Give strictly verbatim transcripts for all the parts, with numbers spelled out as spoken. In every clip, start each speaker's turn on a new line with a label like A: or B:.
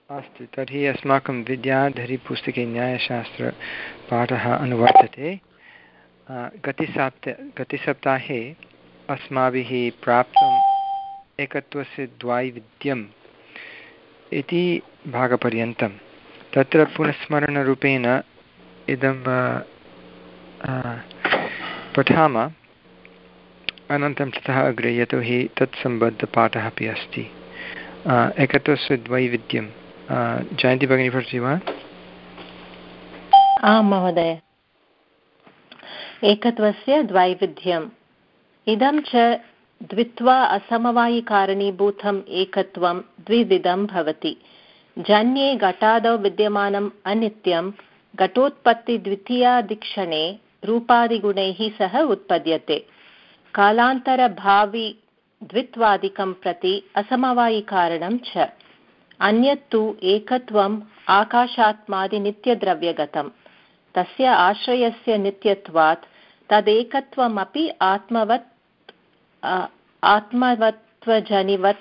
A: अस्तु, तर्हि अस्माकं विद्याधरीपुस्तके न्यायशास्त्रपाठः अनुवर्तते। गतसप्त गतसप्ताहे अस्माभिः प्राप्तम् एकत्वस्य द्वैविध्यम् इति भागपर्यन्तं। तत्र पुनस्मरणरूपेण इदं पठामः, अनन्तरं ततः अग्रे, यतोहि तत्सम्बद्धपाठः अपि अस्ति। एकत्वस्य द्वैविध्यं जयन्ती भगिनी पठति वा?
B: आं महोदय। एकत्वस्य द्वैविध्यम् इदं च द्वित्वा असमवायिकारणीभूतम् एकत्वं द्विविधं भवति। जन्ये घटादौ विद्यमानम् अनित्यं घटोत्पत्तिद्वितीयादिक्षणे रूपादिगुणैः सह उत्पद्यते। कालान्तरभावि द्वित्वादिकं प्रति असमवायिकारणं च। अन्यत्तु एकत्वम् आकाशात्मादिनित्यद्रव्यगतं। तस्य आश्रयस्य नित्यत्वात् तदेकत्वमपि आत्मवत् आत्मवत्वजनिवत्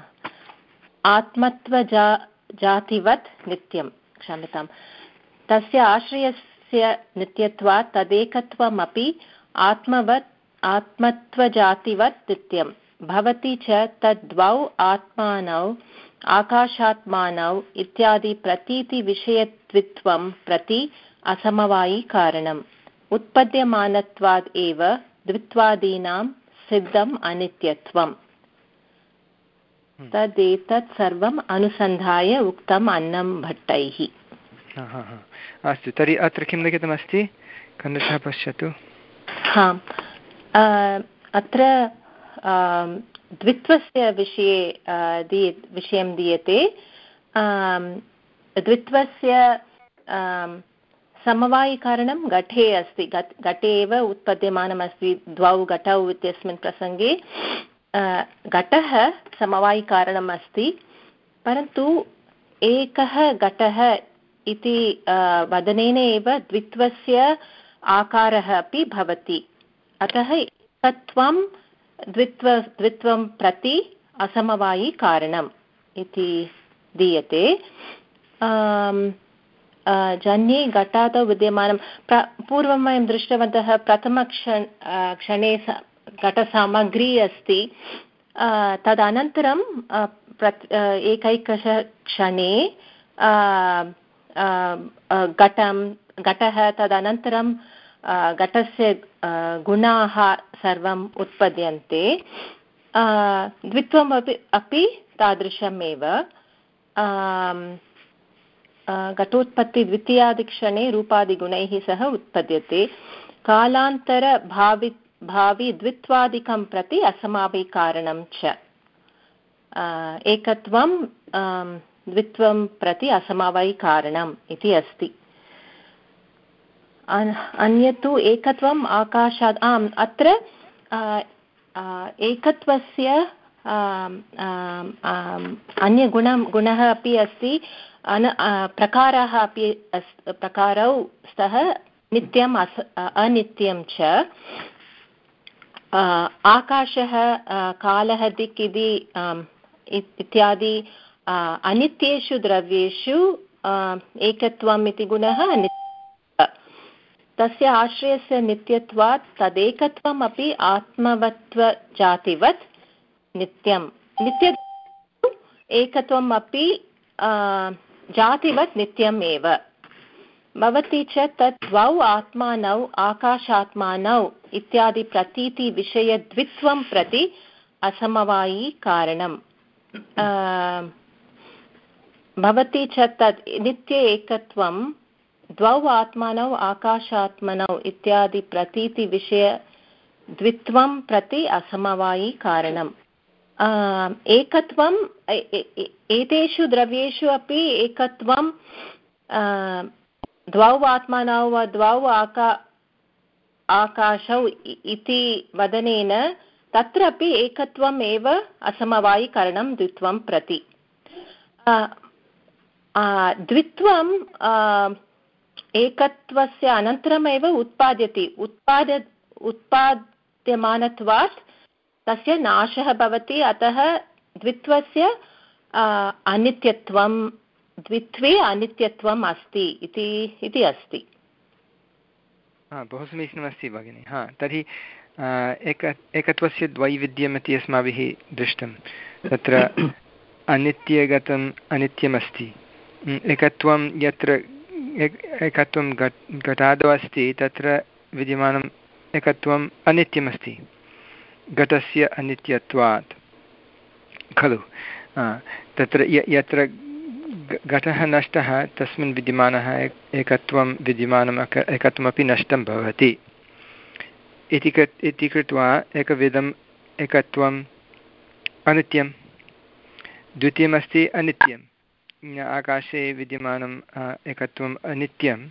B: आत्मत्वजा जातिवत् नित्यं क्षम्यतां तस्य आश्रयस्य नित्यत्वात् तदेकत्वमपि आत्मवत् आत्मत्वजातिवत् नित्यं भवति च। तद्द्वौ आत्मानौ आकाशात्मानौ इत्यादि प्रतीतिविषयत्वित्वं प्रति असमवायिकारणम्। उत्पद्यमानत्वाद् एव द्वित्वादीनां सिद्धम् अनित्यत्वम्। तदेतत् सर्वम् अनुसन्धाय उक्तम् अन्नं भट्टैः।
A: अस्तु, तर्हि अत्र किं लिखितमस्ति, खण्डशः पश्यतु।
B: हा, अत्र द्वित्वस्य विषये विषयं दीयते। द्वित्वस्य समवायिकारणं घटे अस्ति। घटे एव उत्पद्यमानमस्ति। द्वौ घटौ इत्यस्मिन् प्रसङ्गे घटः समवायिकारणम् अस्ति, परन्तु एकः घटः इति वदनेन एव द्वित्वस्य आकारः अपि भवति। अतः एकत्वं द्वित्व द्वित्वं प्रति असमवायिकारणम् इति दीयते। जन्ये घटादौ विद्यमानं प्र पूर्वं वयं दृष्टवन्तः प्रथमक्षण क्षणे घटसामग्री अस्ति, तदनन्तरं एकैकश क्षणे घटं घटः तदनन्तरं घटस्य गुणाः सर्वम् उत्पद्यन्ते। द्वित्वम् अपि अपि तादृशमेव। घटोत्पत्ति द्वितीयादिक्षणे रूपादिगुणैः सह उत्पद्यते। कालान्तरभावि भावि द्वित्वादिकं प्रति असमवायिकारणं च। एकत्वं द्वित्वं प्रति असमवायिकारणम् इति अस्ति। अन्यत्तु एकत्वम् आकाशात् आम् अत्र एकत्वस्य अन्यगुणं गुणः अपि अस्ति। अन प्रकाराः अपि प्रकारौ स्तः नित्यम् अस अनित्यं च। आकाशः कालः दिक् इति इत्यादि अनित्येषु द्रव्येषु एकत्वम् इति गुणः तस्य आश्रयस्य नित्यत्वात् तदेकत्वम् अपि आत्मवत्वजातिवत् नित्यं। नित्य एकत्वम् अपि जातिवत् नित्यम् एव भवति च। तत् द्वौ आत्मानौ आकाशात्मानौ इत्यादि प्रतीतिविषयद्वित्वं प्रति असमवायिकारणम् भवति च। तत् नित्य एकत्वं द्वौ आत्मानौ आकाशात्मनौ इत्यादि प्रतीतिविषयद्वित्वं प्रति असमवायिकारणम्। एकत्वं एतेषु द्रव्येषु अपि एकत्वं द्वौ आत्मानौ वा द्वौ आका आकाशौ इति वदनेन तत्रापि एकत्वम् एव असमवायिकरणं द्वित्वं प्रति। द्वित्वं एकत्वस्य अनन्तरमेव उत्पाद्यते। उत्पाद उत्पाद्यमानत्वात् तस्य नाशः भवति। अतः द्वित्वस्य अनित्यत्वं द्वित्वे अनित्यत्वम् अस्ति इति अस्ति।
A: बहु समीचीनमस्ति भगिनि। हा, तर्हि एक एकत्वस्य द्वैविध्यमिति अस्माभिः दृष्टं। तत्र अनित्यगतम् अनित्यमस्ति। एकत्वं यत्र एकत्वं घट् घटादौ अस्ति तत्र विद्यमानम् एकत्वम् अनित्यमस्ति घटस्य अनित्यत्वात् खलु। तत्र यत्र घटः नष्टः तस्मिन् विद्यमानः एकत्वं विद्यमानम् एकत्वमपि नष्टं भवति इति कृ इति कृत्वा एकविधम् एकत्वम् अनित्यं। द्वितीयमस्ति अनित्यम्। आकाशे विद्यमानम् एकत्वम् अनित्यम्।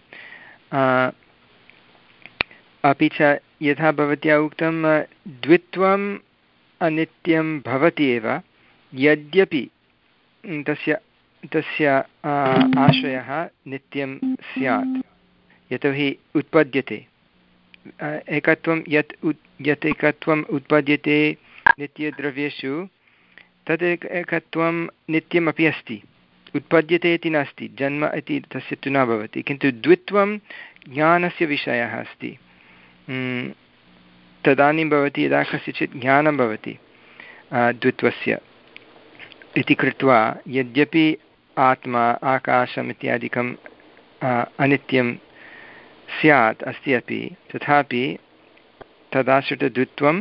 A: अपि च यथा भवत्या उक्तं द्वित्वम् अनित्यं भवति एव, यद्यपि तस्य तस्य आशयः नित्यं स्यात्, यतोहि उत्पद्यते एकत्वं यत् यत् एकत्वम् उत्पद्यते नित्यद्रव्येषु तद् एकत्वं नित्यमपि अस्ति। उत्पद्यते इति नास्ति, जन्म इति तस्य तु न भवति, किन्तु द्वित्वं ज्ञानस्य विषयः अस्ति। तदानीं भवति यदा कस्यचित् ज्ञानं भवति द्वित्वस्य इति कृत्वा यद्यपि आत्मा आकाशम् इत्यादिकम् अनित्यं स्यात् अस्ति अपि, तथापि तदाश्रितद्वित्वम्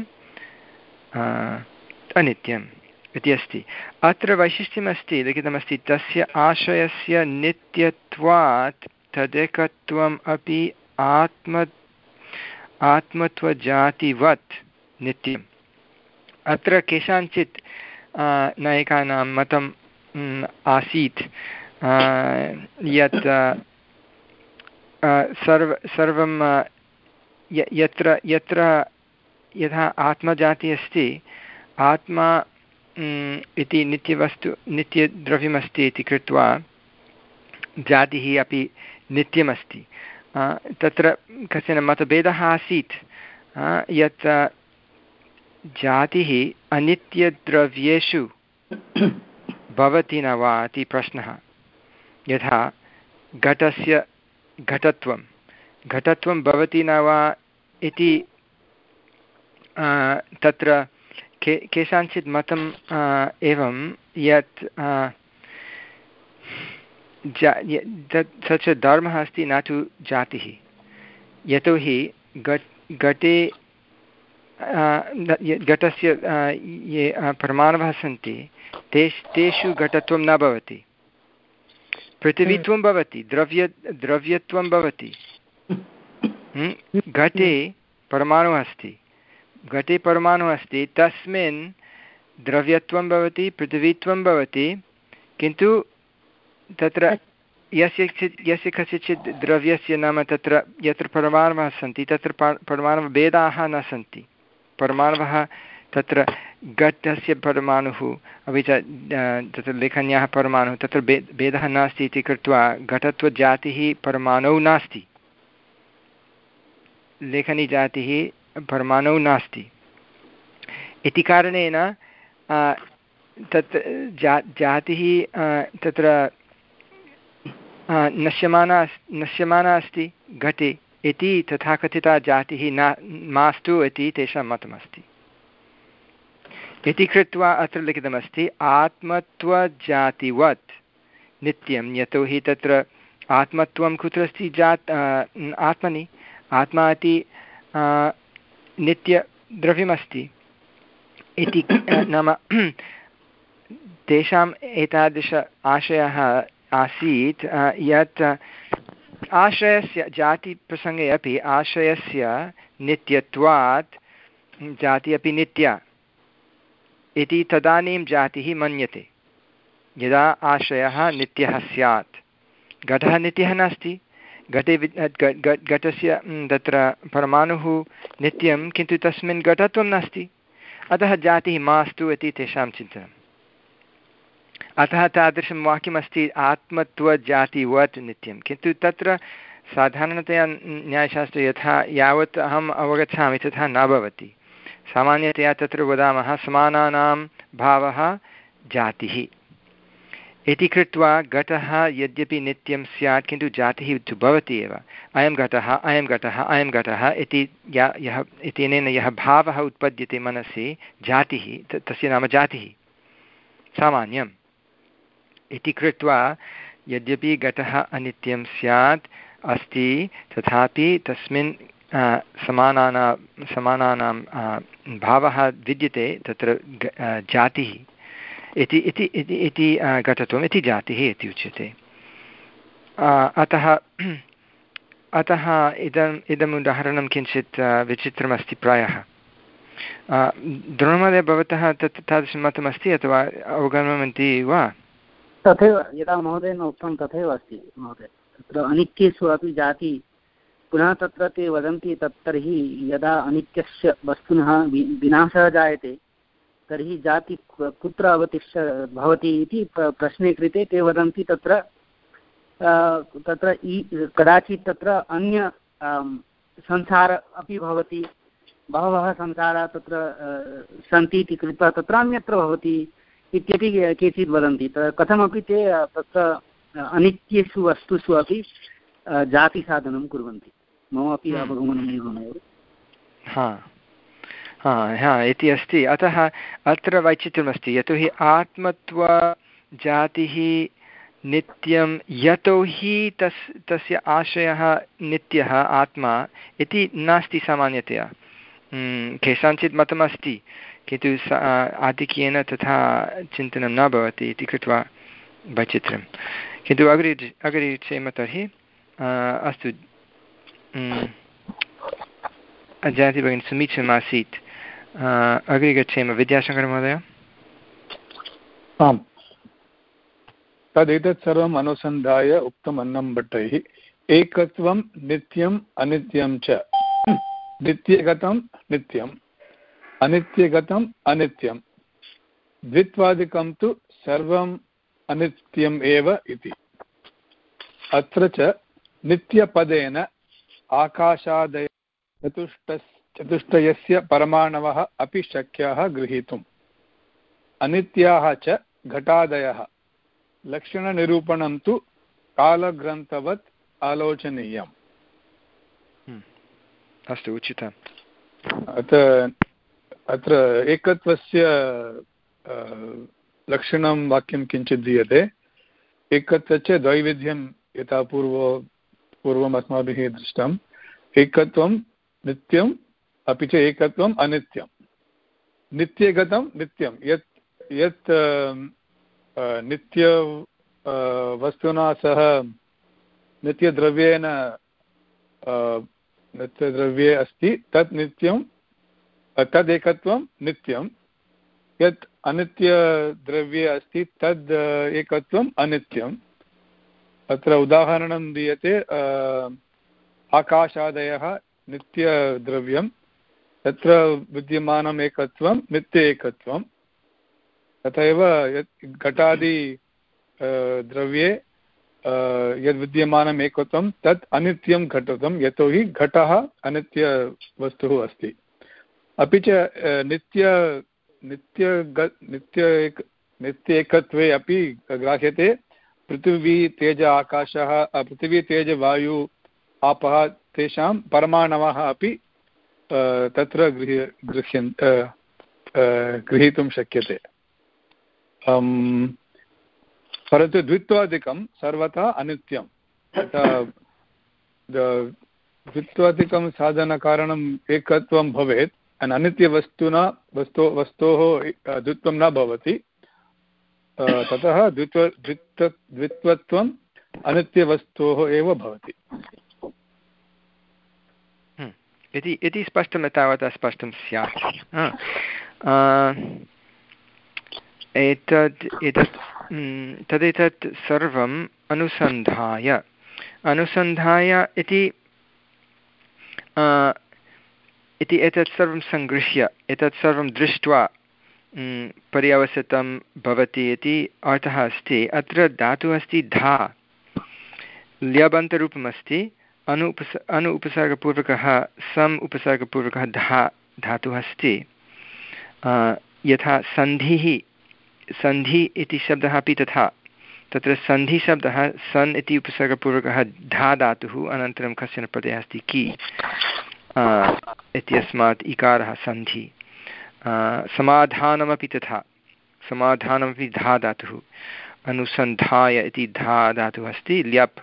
A: अनित्यम् इति अस्ति। अत्र वैशिष्ट्यमस्ति, लिखितमस्ति तस्य आशयस्य नित्यत्वात् तदेकत्वम् अपि आत्म आत्मत्वजातिवत् नित्यम्। अत्र केषाञ्चित् नायकानां मतं आसीत् यत् सर्व सर्वं यत्र यत्र यथा आत्मजाति अस्ति, आत्मा इति नित्यवस्तु नित्यद्रव्यमस्ति इति कृत्वा जातिः अपि नित्यमस्ति। तत्र कश्चन मतभेदः आसीत् यत् जातिः अनित्यद्रव्येषु भवति न वा इति प्रश्नः। यथा घटस्य घटत्वं घटत्वं भवति न वा इति तत्र के केषाञ्चित् मतं एवं यत् स च धर्मः अस्ति न तु जातिः, यतोहि घट् घटे घटस्य ये परमाणवः सन्ति तेषु तेषु घटत्वं न भवति, पृथिवीत्वं भवति, द्रव्य द्रव्यत्वं भवति। घटे परमाणुः अस्ति, घटे परमाणुः अस्ति, तस्मिन् द्रव्यत्वं भवति, पृथिवीत्वं भवति, किन्तु तत्र यस्य यस्य कस्यचित् द्रव्यस्य नाम तत्र यत्र परमाणवः सन्ति तत्र परमाणुभेदाः न सन्ति। परमाणवः तत्र घटस्य परमाणुः अपि च तत्र लेखन्याः परमाणुः तत्र भे भेदः नास्ति इति कृत्वा घटत्वजातिः परमाणौ नास्ति, लेखनीजातिः परमाणौ नास्ति इति कारणेन तत् जा जातिः तत्र नश्यमाना नश्यमाना अस्ति घटे इति तथाकथिता जातिः न मास्तु इति तेषां मतमस्ति। इति कृत्वा अत्र लिखितमस्ति आत्मत्वजातिवत् नित्यं, यतोहि तत्र आत्मत्वं कुत्र अस्ति? जात् आत्मनि। आत्मा इति नित्यद्रव्यमस्ति इति नाम तेषाम् एतादृश आशयः आसीत् यत् आश्रयस्य जातिप्रसङ्गे अपि आश्रयस्य नित्यत्वात् जाति अपि नित्या इति तदानीं जातिः मन्यते यदा आश्रयः नित्यः स्यात्। घटः नित्यः नास्ति, घटे घटस्य तत्र परमाणुः नित्यं, किन्तु तस्मिन् घटत्वं नास्ति, अतः जातिः मास्तु इति तेषां चिन्तनम्। अतः तादृशं वाक्यमस्ति आत्मत्वजातिवत् नित्यं, किन्तु तत्र साधारणतया न्यायशास्त्रे यथा यावत् अहम् अवगच्छामि तथा न भवति। सामान्यतया तत्र वदामः समानानां भावः जातिः इति कृत्वा घटः यद्यपि नित्यं स्यात् किन्तु जातिः तु भवति एव। अयं घटः अयं घटः अयं घटः इति या यः इत्यनेन यः भावः उत्पद्यते मनसि जातिः तस्य नाम जातिः सामान्यम् इति कृत्वा यद्यपि घटः अनित्यं स्यात् अस्ति तथापि तस्मिन् समानानां समानानां भावः विद्यते तत्र जातिः इति इति इति इति घटत्वम् इति जातिः इति उच्यते। अतः अतः इदम् इदम् उदाहरणं किञ्चित् विचित्रमस्ति प्रायः। द्रोणमहोदय भवतः तत् तादृशं मतमस्ति अथवा अवगमनमिति वा?
C: तथैव यदा महोदयेन उक्तं तथैव अस्ति महोदय। तत्र अनित्येषु अपि जाति पुनः तत्र ते वदन्ति तत् तर्हि यदा अनित्यस्य वस्तुनः विनाशः जायते तर्हि जाति कुत्र अवतिष्ठ भवति इति प्रश्ने कृते ते वदन्ति तत्र तत्र कदाचित् तत्र अन्य संसार अपि भवति, बहवः संसाराः तत्र सन्ति इति कृत्वा तत्र अन्यत्र भवति इत्यपि केचित् वदन्ति। कथमपि ते तत्र अनित्येषु वस्तुषु अपि जातिसाधनं कुर्वन्ति। मम अपि अवगमनम् एवमेव।
A: हा हा हा इति अस्ति। अतः अत्र वैचित्र्यमस्ति यतोहि आत्मत्वजातिः नित्यं यतोहि तस् तस्य आशयः नित्यः आत्मा इति नास्ति सामान्यतया। केषाञ्चित् मतमस्ति किन्तु आधिक्येन तथा चिन्तनं न भवति इति कृत्वा वैचित्र्यं। किन्तु अग्रे अग्रे चेम तर्हि अस्तु जाति भगिनी समीचीनमासीत्। अग्रे गच्छेम विद्याशङ्करमहोदय।
D: आम् तदेतत् सर्वम् अनुसन्धाय उक्तम् अन्नं भट्टैः एकत्वं नित्यम् अनित्यं च नित्यगतं नित्यम् अनित्यगतम् अनित्यं द्वित्वादिकं तु सर्वम् अनित्यम् एव इति। अत्र च नित्यपदेन आकाशादय चतुष्ट चतुष्टयस्य परमाणवः अपि शक्याः गृहीतुम्। अनित्याः च घटादयः लक्षणनिरूपणं तु कालग्रन्थवत् आलोचनीयम्।
A: अस्तु उचितम्।
D: अत्र अत्र एकत्वस्य लक्षणं वाक्यं किञ्चित् दीयते। एकत्व च द्वैविध्यं यथा पूर्वो पूर्वम् अस्माभिः दृष्टम्। एकत्वं नित्यम् अपि च एकत्वम् अनित्यं। नित्यगतं नित्यं यत् यत् नित्य वस्तुना सह नित्यद्रव्येन नित्यद्रव्ये अस्ति तत् नित्यं तदेकत्वं नित्यं। यत् अनित्यद्रव्ये अस्ति तद् एकत्वम् अनित्यम्। अत्र उदाहरणं दीयते आकाशादयः नित्यद्रव्यं तत्र विद्यमानम् एकत्वं नित्य एकत्वं। तथैव यत् घटादि द्रव्ये यद् विद्यमानम् एकत्वं तत् अनित्यं घटत्वं यतोहि घटः अनित्यवस्तुः अस्ति। अपि च नित्य नित्य नित्य नित्य एकत्वे अपि ग्राह्यते पृथिवी तेज आकाशः पृथिवी तेज वायु आपः तेषां परमाणवः अपि तत्र गृह्य गृह्यन् गृहीतुं शक्यते। परन्तु द्वित्वादिकं सर्वथा अनित्यं। द्वित्वादिकं साधनकारणम् एकत्वं भवेत् अनित्यवस्तुना वस्तु वस्तोः द्वित्वं न भवति। ततः द्वित्व द्वित्व द्वित्वत्वम् अनित्यवस्तोः एव भवति
A: इति इति स्पष्टं तावत् स्पष्टं स्यात्। एतद् एतत् तदेतत् सर्वम् अनुसन्धाय अनुसन्धाय इति इति एतत् सर्वं सङ्गृह्य एतत् सर्वं दृष्ट्वा पर्यवसितं भवति इति अर्थः अस्ति। अत्र धातुः अस्ति धा ल्यबन्तरूपमस्ति अनु उपस अनु उपसर्गपूर्वकः सम् उपसर्गपूर्वकः धा धातुः अस्ति। यथा सन्धिः सन्धि इति शब्दः अपि तथा तत्र सन्धिशब्दः सन् इति उपसर्गपूर्वकः धा धातुः अनन्तरं कश्चन प्रत्ययः अस्ति कि इत्यस्मात् इकारः सन्धि। समाधानमपि तथा, समाधानमपि धा धातुः, अनुसन्धाय इति धा धातुः अस्ति, ल्यप्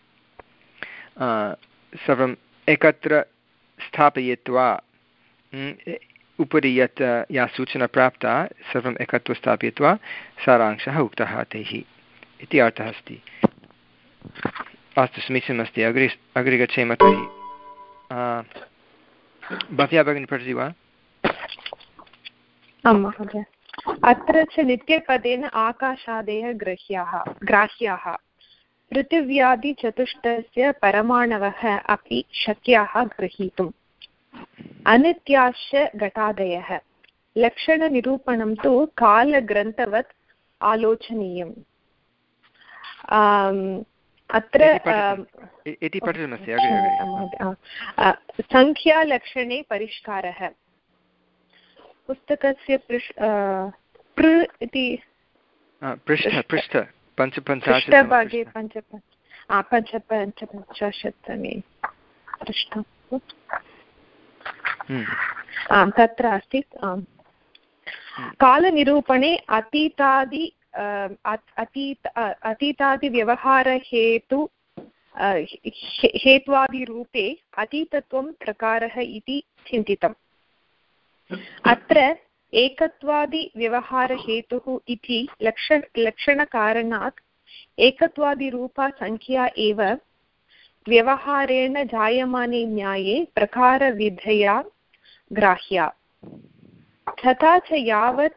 A: सर्वम् एकत्र स्थापयित्वा उपरि यत् या सूचना प्राप्ता सर्वम् एकत्र स्थापयित्वा सारांशः उक्तः तैः इति अर्थः अस्ति। अस्तु, समीचीनमस्ति। अग्रे अग्रे गच्छेम तर्हि। भव्या भगिनी पठति वा?
E: आं महोदय। अत्र च नित्यपदेन आकाशादयः ग्रह्याः ग्राह्याः पृथिव्यादिचतुष्टयस्य परमाणवः अपि शक्याः ग्रहीतुम्। अनित्याश्च घटादयः लक्षणनिरूपणं तु कालग्रन्थवत् आलोचनीयम्। अत्र सङ्ख्यालक्षणे परिष्कारः। पुस्तकस्य पृष् पृ इति पृष्ठभागे पञ्च पञ्चपञ्चाशत्तमे पृष्ठं तत्र अस्ति। कालनिरूपणे अतीतादि अतीत अतीतादिव्यवहारहेतु हेत्वादिरूपे अतीतत्वं प्रकारः इति चिन्तितम्। अत्र एकत्वादिव्यवहारहेतुः इति लक्ष लक्षणकारणात् एकत्वादिरूपा संख्या एव व्यवहारेण जायमाने न्याये प्रकारविधया ग्राह्या। तथा च यावत्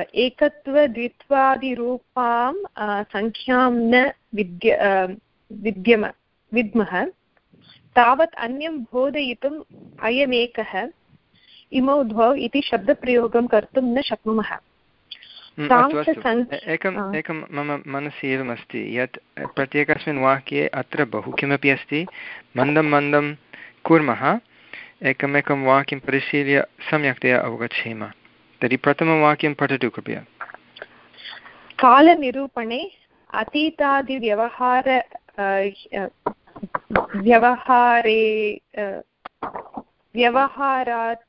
E: एकत्वद्वित्वादिरूपां संख्यां न विद्य विद्यम विद्मः तावत् अन्यं बोधयितुम् अयमेकः इमौ द्वौ इति शब्दप्रयोगं कर्तुं न शक्नुमः।
A: एकम् एकं मम मनसि एवमस्ति यत् प्रत्येकस्मिन् वाक्ये अत्र बहु किमपि अस्ति, मन्दं मन्दं कुर्मः, एकमेकं वाक्यं परिशील्य सम्यक्तया अवगच्छेम। तर्हि प्रथमं वाक्यं पठतु कृपया।
E: कालनिरूपणे अतीतादिव्यवहार व्यवहारे व्यवहारात्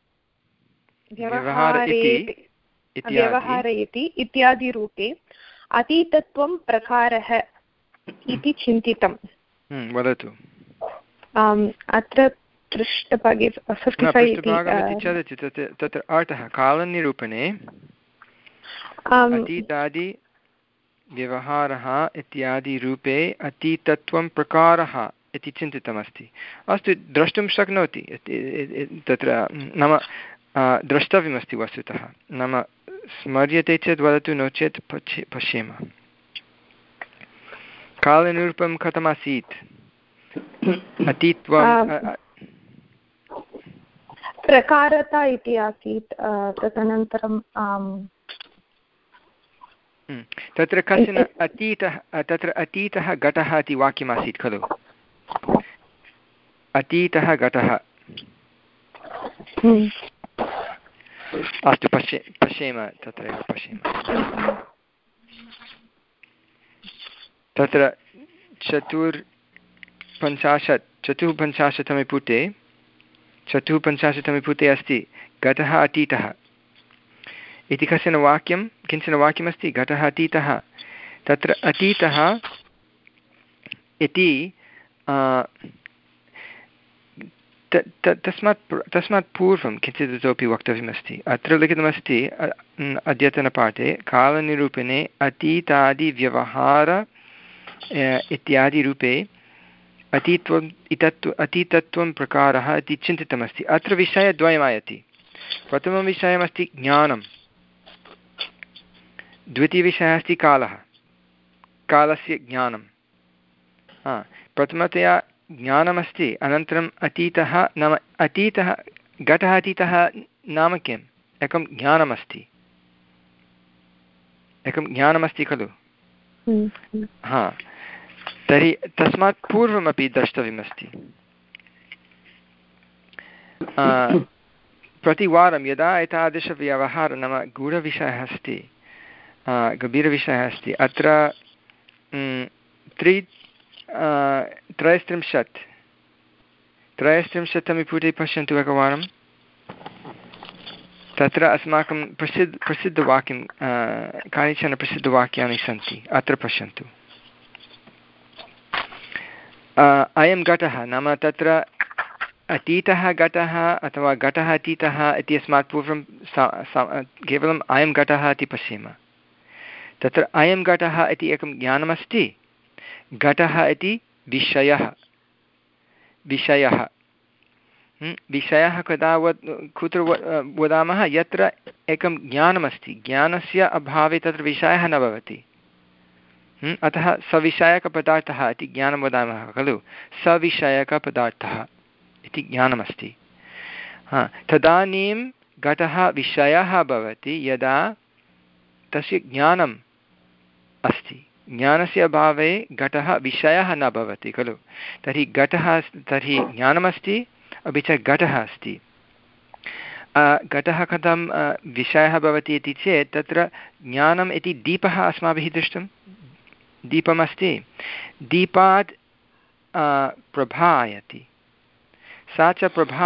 E: व्यवहारयति इत्यादिरूपे अतीतत्वं प्रकारः इति चिन्तितम्।
A: वदतु।
E: अत्र पृष्ठभागे
A: तत्र अर्थः कालनिरूपणे अतीतादि व्यवहारः इत्यादिरूपे अतीतत्वं प्रकारः इति चिन्तितमस्ति। अस्तु, द्रष्टुं शक्नोति, तत्र नाम द्रष्टव्यमस्ति वस्तुतः, नाम स्मर्यते चेत् वदतु, नो चेत् पश्य पश्येम। कालनिरूपं कथमासीत्? अतीत्वं
E: प्रकारता इति आसीत्। तदनन्तरं
A: तत्र कश्चन अतीतः तत्र अतीतः घटः इति वाक्यमासीत् खलु? अतीतः घटः। अस्तु, पश्ये पश्येम तत्रैव पश्येम। तत्र चतुर्पञ्चाशत् चतुःपञ्चाशत्तमे पुटे चतुःपञ्चाशत्तमे पुटे अस्ति घटः अतीतः इति कश्चन वाक्यं किञ्चन वाक्यमस्ति, घटः अतीतः। तत्र अतीतः इति तस्मात् तस्मात् पूर्वं किञ्चित् इतोपि वक्तव्यमस्ति। अत्र लिखितमस्ति अद्यतनपाठे कालनिरूपणे अतीतादिव्यवहार इत्यादिरूपे अतीत्वम् इतत्व अतीतत्वं प्रकारः इति चिन्तितमस्ति। अत्र विषयद्वयमायति। प्रथमं विषयमस्ति ज्ञानं, द्वितीयविषयः अस्ति कालः, कालस्य ज्ञानं। प्रथमतया ज्ञानमस्ति, अनन्तरम् अतीतः नाम अतीतः घटः अतीतः नाम किम्? एकं ज्ञानमस्ति, एकं ज्ञानमस्ति खलु? हा, तर्हि तस्मात् पूर्वमपि द्रष्टव्यमस्ति। प्रतिवारं यदा एतादृशव्यवहारः नाम गूढविषयः अस्ति, गभीरविषयः अस्ति, अत्र त्रि त्रयस्त्रिंशत् त्रयस्त्रिंशत्तमे पुटे पश्यन्तु एकवारं। तत्र अस्माकं प्रसिद्ध प्रसिद्धवाक्यं कानिचन प्रसिद्धवाक्यानि सन्ति, अत्र पश्यन्तु। अयं घटः नाम तत्र अतीतः घटः अथवा घटः अतीतः इति अस्मात् पूर्वं केवलम् अयं घटः इति पश्येम। तत्र अयं घटः इति एकं ज्ञानमस्ति, घटः इति विषयः विषयः विषयः कदा वद् कुत्र वदामः, यत्र एकं ज्ञानमस्ति, ज्ञानस्य अभावे तत्र विषयः न भवति। अतः सविषयकपदार्थः इति ज्ञानं वदामः खलु, सविषयकपदार्थः इति ज्ञानमस्ति। हा, तदानीं घटः विषयः भवति यदा तस्य ज्ञानम् अस्ति। ज्ञानस्य अभावे घटः विषयः न भवति खलु। तर्हि घटः तर्हि ज्ञानमस्ति, अपि च घटः अस्ति। घटः कथं विषयः भवति इति चेत् तत्र ज्ञानम् इति दीपः अस्माभिः दृष्टं, दीपमस्ति, दीपात् प्रभा आयाति, सा च प्रभा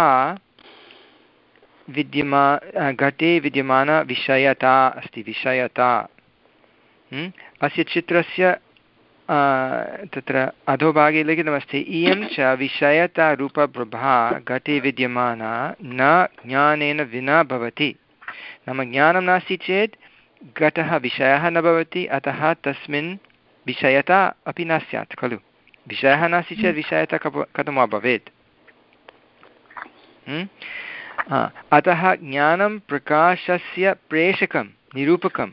A: विद्यमा घटे विद्यमानविषयता अस्ति, विषयता। अस्य चित्रस्य तत्र अधोभागे लिखितमस्ति, इयं च विषयतारूपप्रभा घटे विद्यमाना न ज्ञानेन विना भवति। नाम ज्ञानं नास्ति चेत् घटः विषयः न भवति, अतः तस्मिन् विषयता अपि न स्यात् खलु। विषयः नास्ति चेत् विषयता कथं वा भवेत्। अतः ज्ञानं प्रकाशस्य प्रेषकं निरूपकं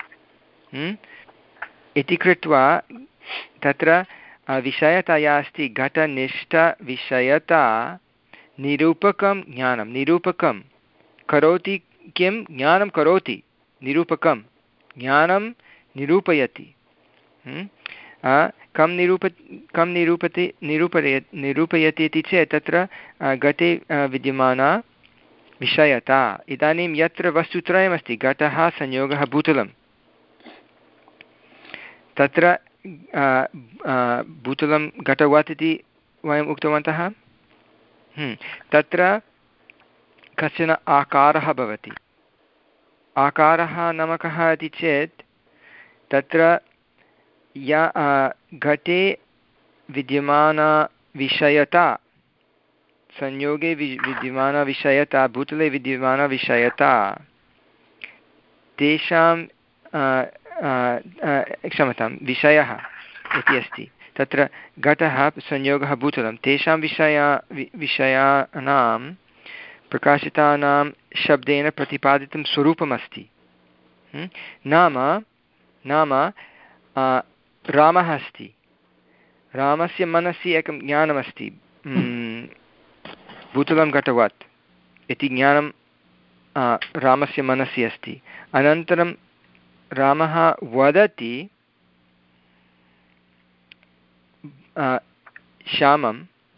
A: इति कृत्वा तत्र विषयता या अस्ति, घटनिष्ठविषयता निरूपकं ज्ञानं, निरूपकं करोति। किं ज्ञानं करोति? निरूपकं ज्ञानं निरूपयति। कं निरूप कं निरूपति निरूपय निरूपयति इति चेत् तत्र घटे विद्यमाना विषयता। इदानीं यत्र वस्तुत्रयमस्ति, घटः, संयोगः, भूतलं, तत्र भूतलं घटवत् इति वयम् उक्तवन्तः। तत्र कश्चन आकारः भवति। आकारः नाम कः इति चेत् तत्र या घटे विद्यमानविषयता, संयोगे वि विद्यमानविषयता, भूतले विद्यमानविषयता, तेषां क्षम्यतां विषयः इति अस्ति। तत्र घटः, संयोगः, भूतलं, तेषां विषया विषयाणां प्रकाशितानां शब्देन प्रतिपादितं स्वरूपमस्ति। नाम नाम रामः अस्ति, रामस्य मनसि एकं ज्ञानमस्ति, भूतलं घटवत् इति ज्ञानं रामस्य मनसि अस्ति। अनन्तरं रामः वदति श्यामं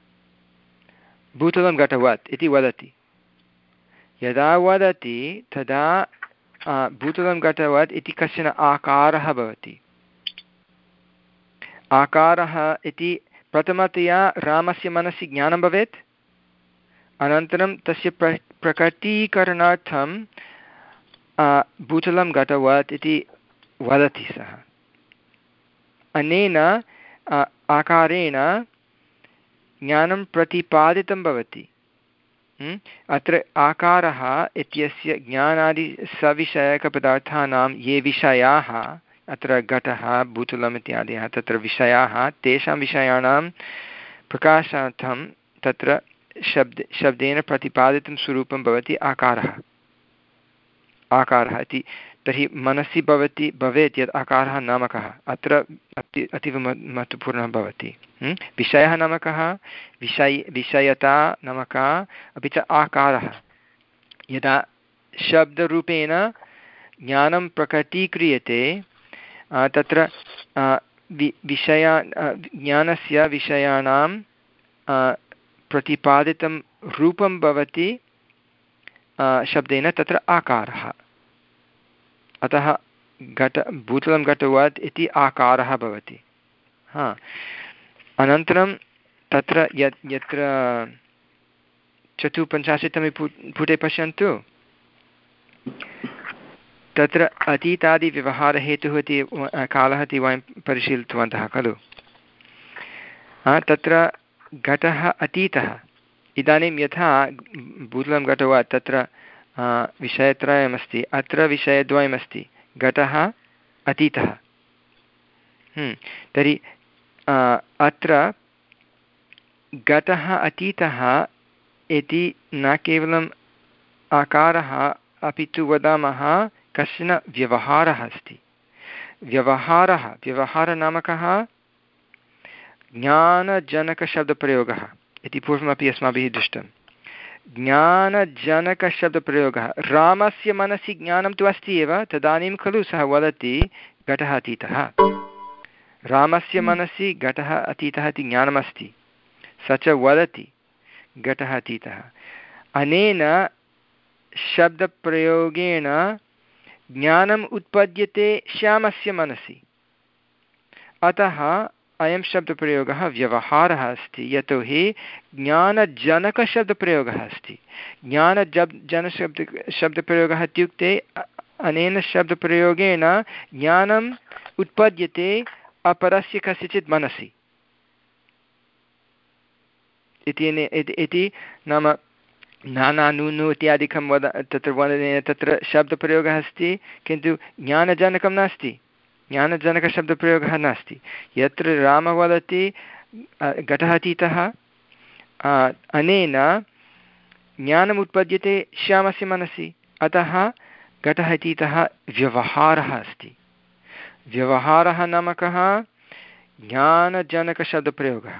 A: भूतलं घटवत् इति वदति। यदा वदति तदा भूतलं घटवत् इति कश्चन आकारः भवति। आकारः इति प्रथमतया रामस्य मनसि ज्ञानं भवेत्, अनन्तरं तस्य प्र प्रकटीकरणार्थं भूतलं घटवत् इति वदति सः। अनेन आकारेण ज्ञानं प्रतिपादितं भवति। अत्र आकारः इत्यस्य ज्ञानादि सविषयकपदार्थानां ये विषयाः, अत्र घटः, भूतलम् इत्यादयः तत्र विषयाः, तेषां विषयाणां प्रकाशार्थं तत्र शब्द शब्देन प्रतिपादितं स्वरूपं भवति आकारः। आकारः इति तर्हि मनसि भवति भवेत् यत् आकारः नाम कः, अत्र अति अतीव महत्त्वपूर्णः भवति। विषयः नाम कः, विषय विषयता नाम का, अपि च आकारः। यदा शब्दरूपेण ज्ञानं प्रकटीक्रियते तत्र वि विषया ज्ञानस्य विषयाणां प्रतिपादितं रूपं भवति शब्देन तत्र आकारः। अतः घट भूतलं घटवत् इति आकारः भवति। हा अनन्तरं तत्र यत् यत्र चतुःपञ्चाशत्तमे पु पुटे पश्यन्तु तत्र अतीतादिव्यवहारहेतुः इति कालः इति वयं परिशीलितवन्तः खलु। तत्र घटः अतीतः इदानीं यथा भूतलं घटवत् तत्र विषयत्रयमस्ति, अत्र विषयद्वयमस्ति, घटः अतीतः। तर्हि अत्र घटः अतीतः इति न केवलम् आकारः अपि तु वदामः कश्चन व्यवहारः अस्ति। व्यवहारः व्यवहारः नाम कः? ज्ञानजनकशब्दप्रयोगः इति पूर्वमपि अस्माभिः दृष्टं। ज्ञानजनकशब्दप्रयोगः, रामस्य मनसि ज्ञानं तु अस्ति एव, तदानीं खलु सः वदति घटः अतीतः। रामस्य मनसि घटः अतीतः इति ज्ञानमस्ति, स च वदति घटः अतीतः। अनेन शब्दप्रयोगेण ज्ञानम् उत्पद्यते श्यामस्य मनसि, अतः अयं शब्दप्रयोगः व्यवहारः अस्ति, यतोहि ज्ञानजनकशब्दप्रयोगः अस्ति। ज्ञानजब् जनशब्द शब्दप्रयोगः इत्युक्ते अनेन शब्दप्रयोगेण ज्ञानम् उत्पद्यते अपरस्य कस्यचित् मनसि इति। नाम नानानूनु इत्यादिकं वद तत्र वदनेन तत्र शब्दप्रयोगः अस्ति, किन्तु ज्ञानजनकं नास्ति, ज्ञानजनकशब्दप्रयोगः नास्ति। यत्र रामः वदति घटः अतीतः, अनेन ज्ञानम् उत्पद्यते श्यामस्य मनसि, अतः घटः अतीतः व्यवहारः अस्ति। व्यवहारः नाम कः? ज्ञानजनकशब्दप्रयोगः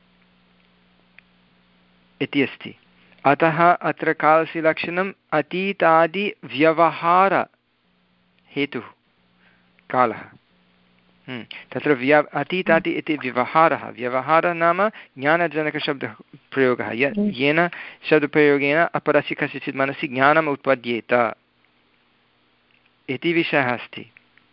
A: इति अस्ति। अतः अत्र कालस्य लक्षणम् अतीतादिव्यवहारहेतुः कालः। तत्र व्य अतीतादि इति व्यवहारः। व्यवहारः नाम ज्ञानजनकशब्दप्रयोगः, य येन शब्दप्रयोगेन अपरस्य कस्यचित् मनसि ज्ञानम् उत्पद्येत इति विषयः अस्ति।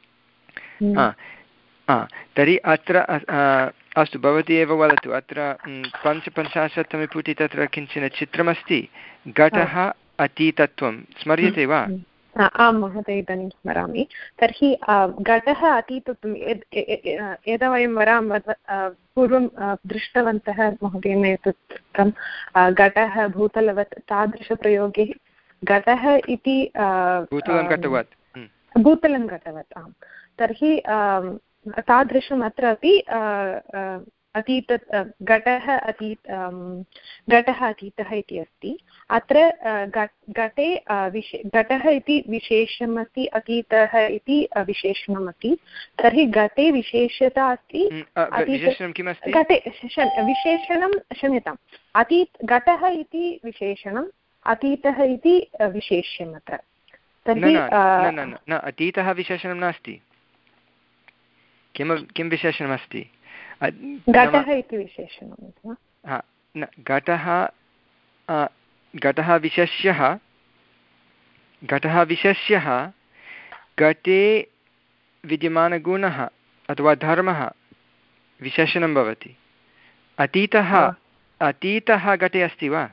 A: तर्हि अत्र अस्तु, भवती एव वदतु। अत्र पञ्चपञ्चाशत्तमे पुटे तत्र किञ्चन चित्रमस्ति, घटः अतीतत्वं स्मर्यते वा?
E: आं महोदय, इदानीं स्मरामि। तर्हि घटः अतीतत्वं यदा वयं वरां पूर्वं दृष्टवन्तः महोदयेन एतत् घटः भूतलवत् तादृशप्रयोगे घटः इति
A: भूतलं घटवत्
E: भूतलं घटवत् आम्। तर्हि तादृशम् अत्र अपि अतीत घटः अतीत घटः अतीतः इति अस्ति। अत्र घटे विशे घटः इति विशेषमस्ति, अतीतः इति विशेषणमस्ति। तर्हि घटे विशेषता अस्ति, घटे विशेषणं क्षम्यताम् अतीत घटः इति विशेषणम्, अतीतः इति विशेष्यम् अत्र। तर्हि
A: न, अतीतः विशेषणं नास्ति। किं किं विशेषणमस्ति?
E: घटः इति विशेषणं।
A: घटः घटः विशेष्यः घटः विशेष्यः घटे विद्यमानगुणः अथवा धर्मः विशेषणं भवति। अतीतः अतीतः घटे अस्ति वा?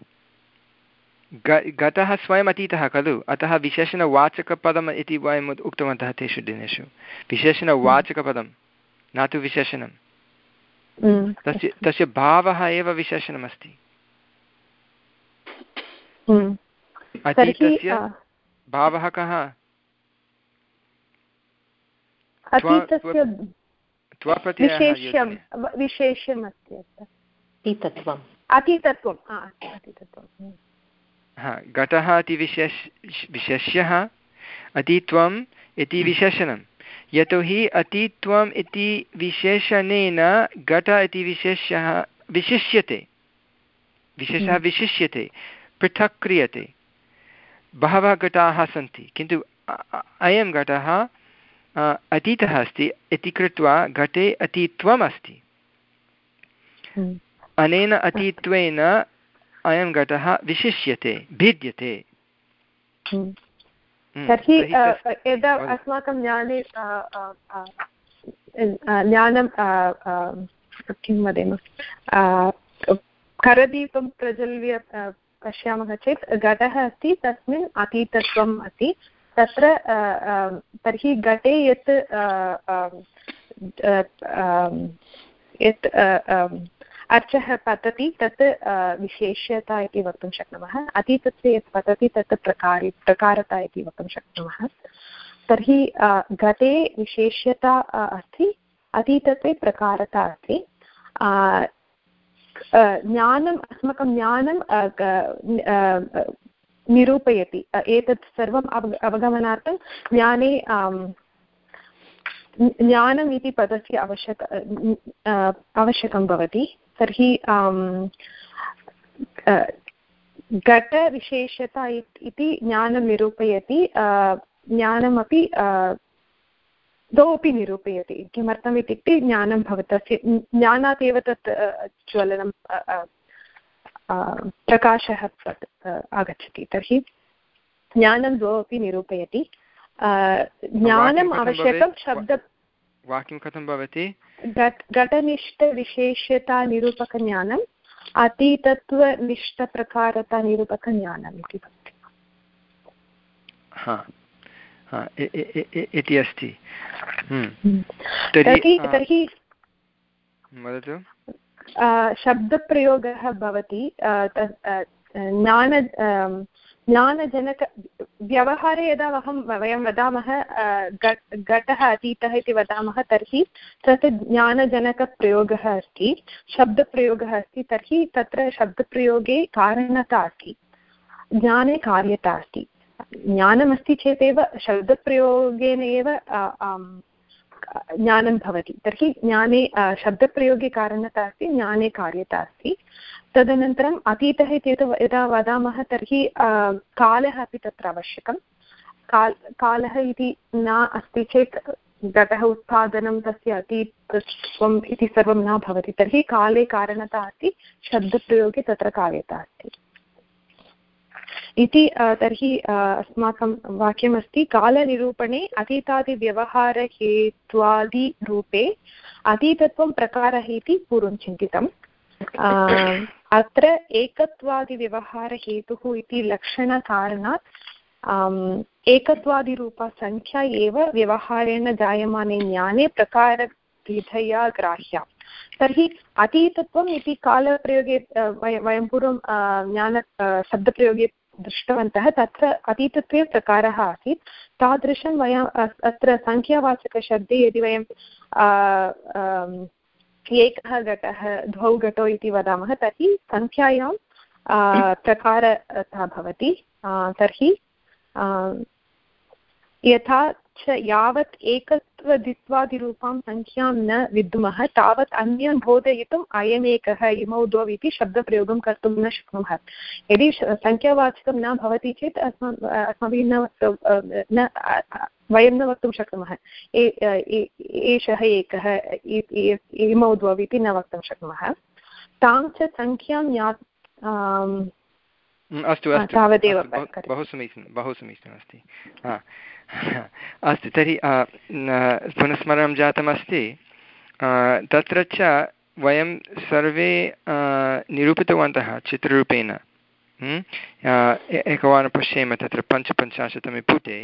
A: घटः स्वयम् अतीतः खलु, अतः विशेषणवाचकपदम् इति वयम् उक्तवन्तः तेषु दिनेषु। विशेषणवाचकपदं न तु विशेषणं। तस्य तस्य भावः एव विशेषणमस्ति। अतीतस्य भावः कः? घटः इति विशेष विशेष्यः, अतीत्वम् इति विशेषणं। यतोहि अतीत्वम् इति विशेषणेन घट इति विशेष्यः विशिष्यते, विशेषः विशिष्यते, पृथक् क्रियते। बहवः घटाः सन्ति, किन्तु अयं घटः अतीतः अस्ति इति कृत्वा घटे अतीत्वम् अस्ति। अनेन अतीत्वेन अयं घटः विशिष्यते, भिद्यते।
E: तर्हि यदा अस्माकं ज्ञाने ज्ञानं किं वदेम करदीपं प्रज्वल्य पश्यामः चेत् घटः अस्ति, तस्मिन् अतीतत्वम् अस्ति। तत्र तर्हि घटे यत् यत् अर्चः पतति तत् विशेष्यता इति वक्तुं शक्नुमः। अतीतत्वे यत् पतति तत् प्रकारि प्रकारता इति वक्तुं शक्नुमः। तर्हि घटे विशेष्यता अस्ति, अतीतत्वे प्रकारता अस्ति। ज्ञानम् अस्माकं ज्ञानं निरूपयति। एतत् सर्वम् अव अवगमनार्थं ज्ञाने ज्ञानम् इति पदस्य आवश्यक आवश्यकं भवति। तर्हि घटविशेषता इति ज्ञानं निरूपयति, ज्ञानमपि द्वौ अपि निरूपयति। किमर्थम् इत्युक्ते ज्ञानं भवतस्य ज्ञानात् एव तत् ज्वलनं प्रकाशः आगच्छति। तर्हि ज्ञानं द्वौ अपि निरूपयति। ज्ञानम् आवश्यकं शब्द
A: वाक्यं कथं भवति?
E: घटनिष्ठविशेष्यतानिरूपकज्ञानम् अतीतत्वनिष्ठप्रकारतानिरूपकज्ञानम् इति भवति।
A: इति अस्ति।
E: तर्हि
A: वदतु।
E: शब्दप्रयोगः भवति ज्ञान ज्ञानजनक व्यवहारे यदा वयं वयं वदामः घटः अतीतः इति वदामः तर्हि तत् ज्ञानजनकप्रयोगः अस्ति, शब्दप्रयोगः अस्ति। तर्हि तत्र शब्दप्रयोगे कारणता अस्ति, ज्ञाने कार्यता अस्ति। ज्ञानमस्ति चेदेव शब्दप्रयोगेन एव ज्ञानं भवति। तर्हि ज्ञाने शब्दप्रयोगे कारणता अस्ति, ज्ञाने कार्यता अस्ति। तदनन्तरम् अतीतः इति यदा वदामः तर्हि कालः अपि तत्र आवश्यकं। काल् कालः इति न अस्ति चेत् घटः उत्पादनं तस्य अतीतत्वम् इति सर्वं न भवति। तर्हि काले कारणता अस्ति, शब्दप्रयोगे तत्र कार्यता अस्ति इति। तर्हि अस्माकं वाक्यमस्ति कालनिरूपणे अतीतादिव्यवहारहेत्वादिरूपे अतीतत्वं प्रकारः इति पूर्वं चिन्तितम्। अत्र एकत्वादिव्यवहारहेतुः इति लक्षणकारणात् एकत्वादिरूपा संख्या एव व्यवहारेण जायमाने ज्ञाने प्रकारविधया ग्राह्या। तर्हि अतीतत्वम् इति कालप्रयोगे वयं पूर्वं ज्ञान शब्दप्रयोगे दृष्टवन्तः। तत्र अतीतत्वे प्रकारः आसीत्। तादृशं वयम् अत्र संख्यावाचकशब्दे यदि वयं एकः घटः द्वौ घटौ इति वदामः तर्हि संख्यायां प्रकारता भवति। तर्हि यथा च यावत् एकत्वद्वित्वादिरूपां संख्यां न विद्मः तावत् अन्यं बोधयितुम् अयमेकः इमौ द्वौ इति शब्दप्रयोगं कर्तुं न शक्नुमः। यदि संख्यावाचकं न भवति चेत् अस्मा अस्माभिः न न वयं न वक्तुं शक्नुमः एषः एकः इमौ द्वौ इति न वक्तुं शक्नुमः। तां च संख्यां ज्ञा
A: अस्तु तावदेव बहु समीचीनं बहु समीचीनम् अस्ति। अस्तु तर्हि पुनस्मरणं जातमस्ति। तत्र च वयं सर्वे निरूपितवन्तः चित्ररूपेण। एकवारं पश्येम तत्र पञ्चपञ्चाशत्तमे पुटे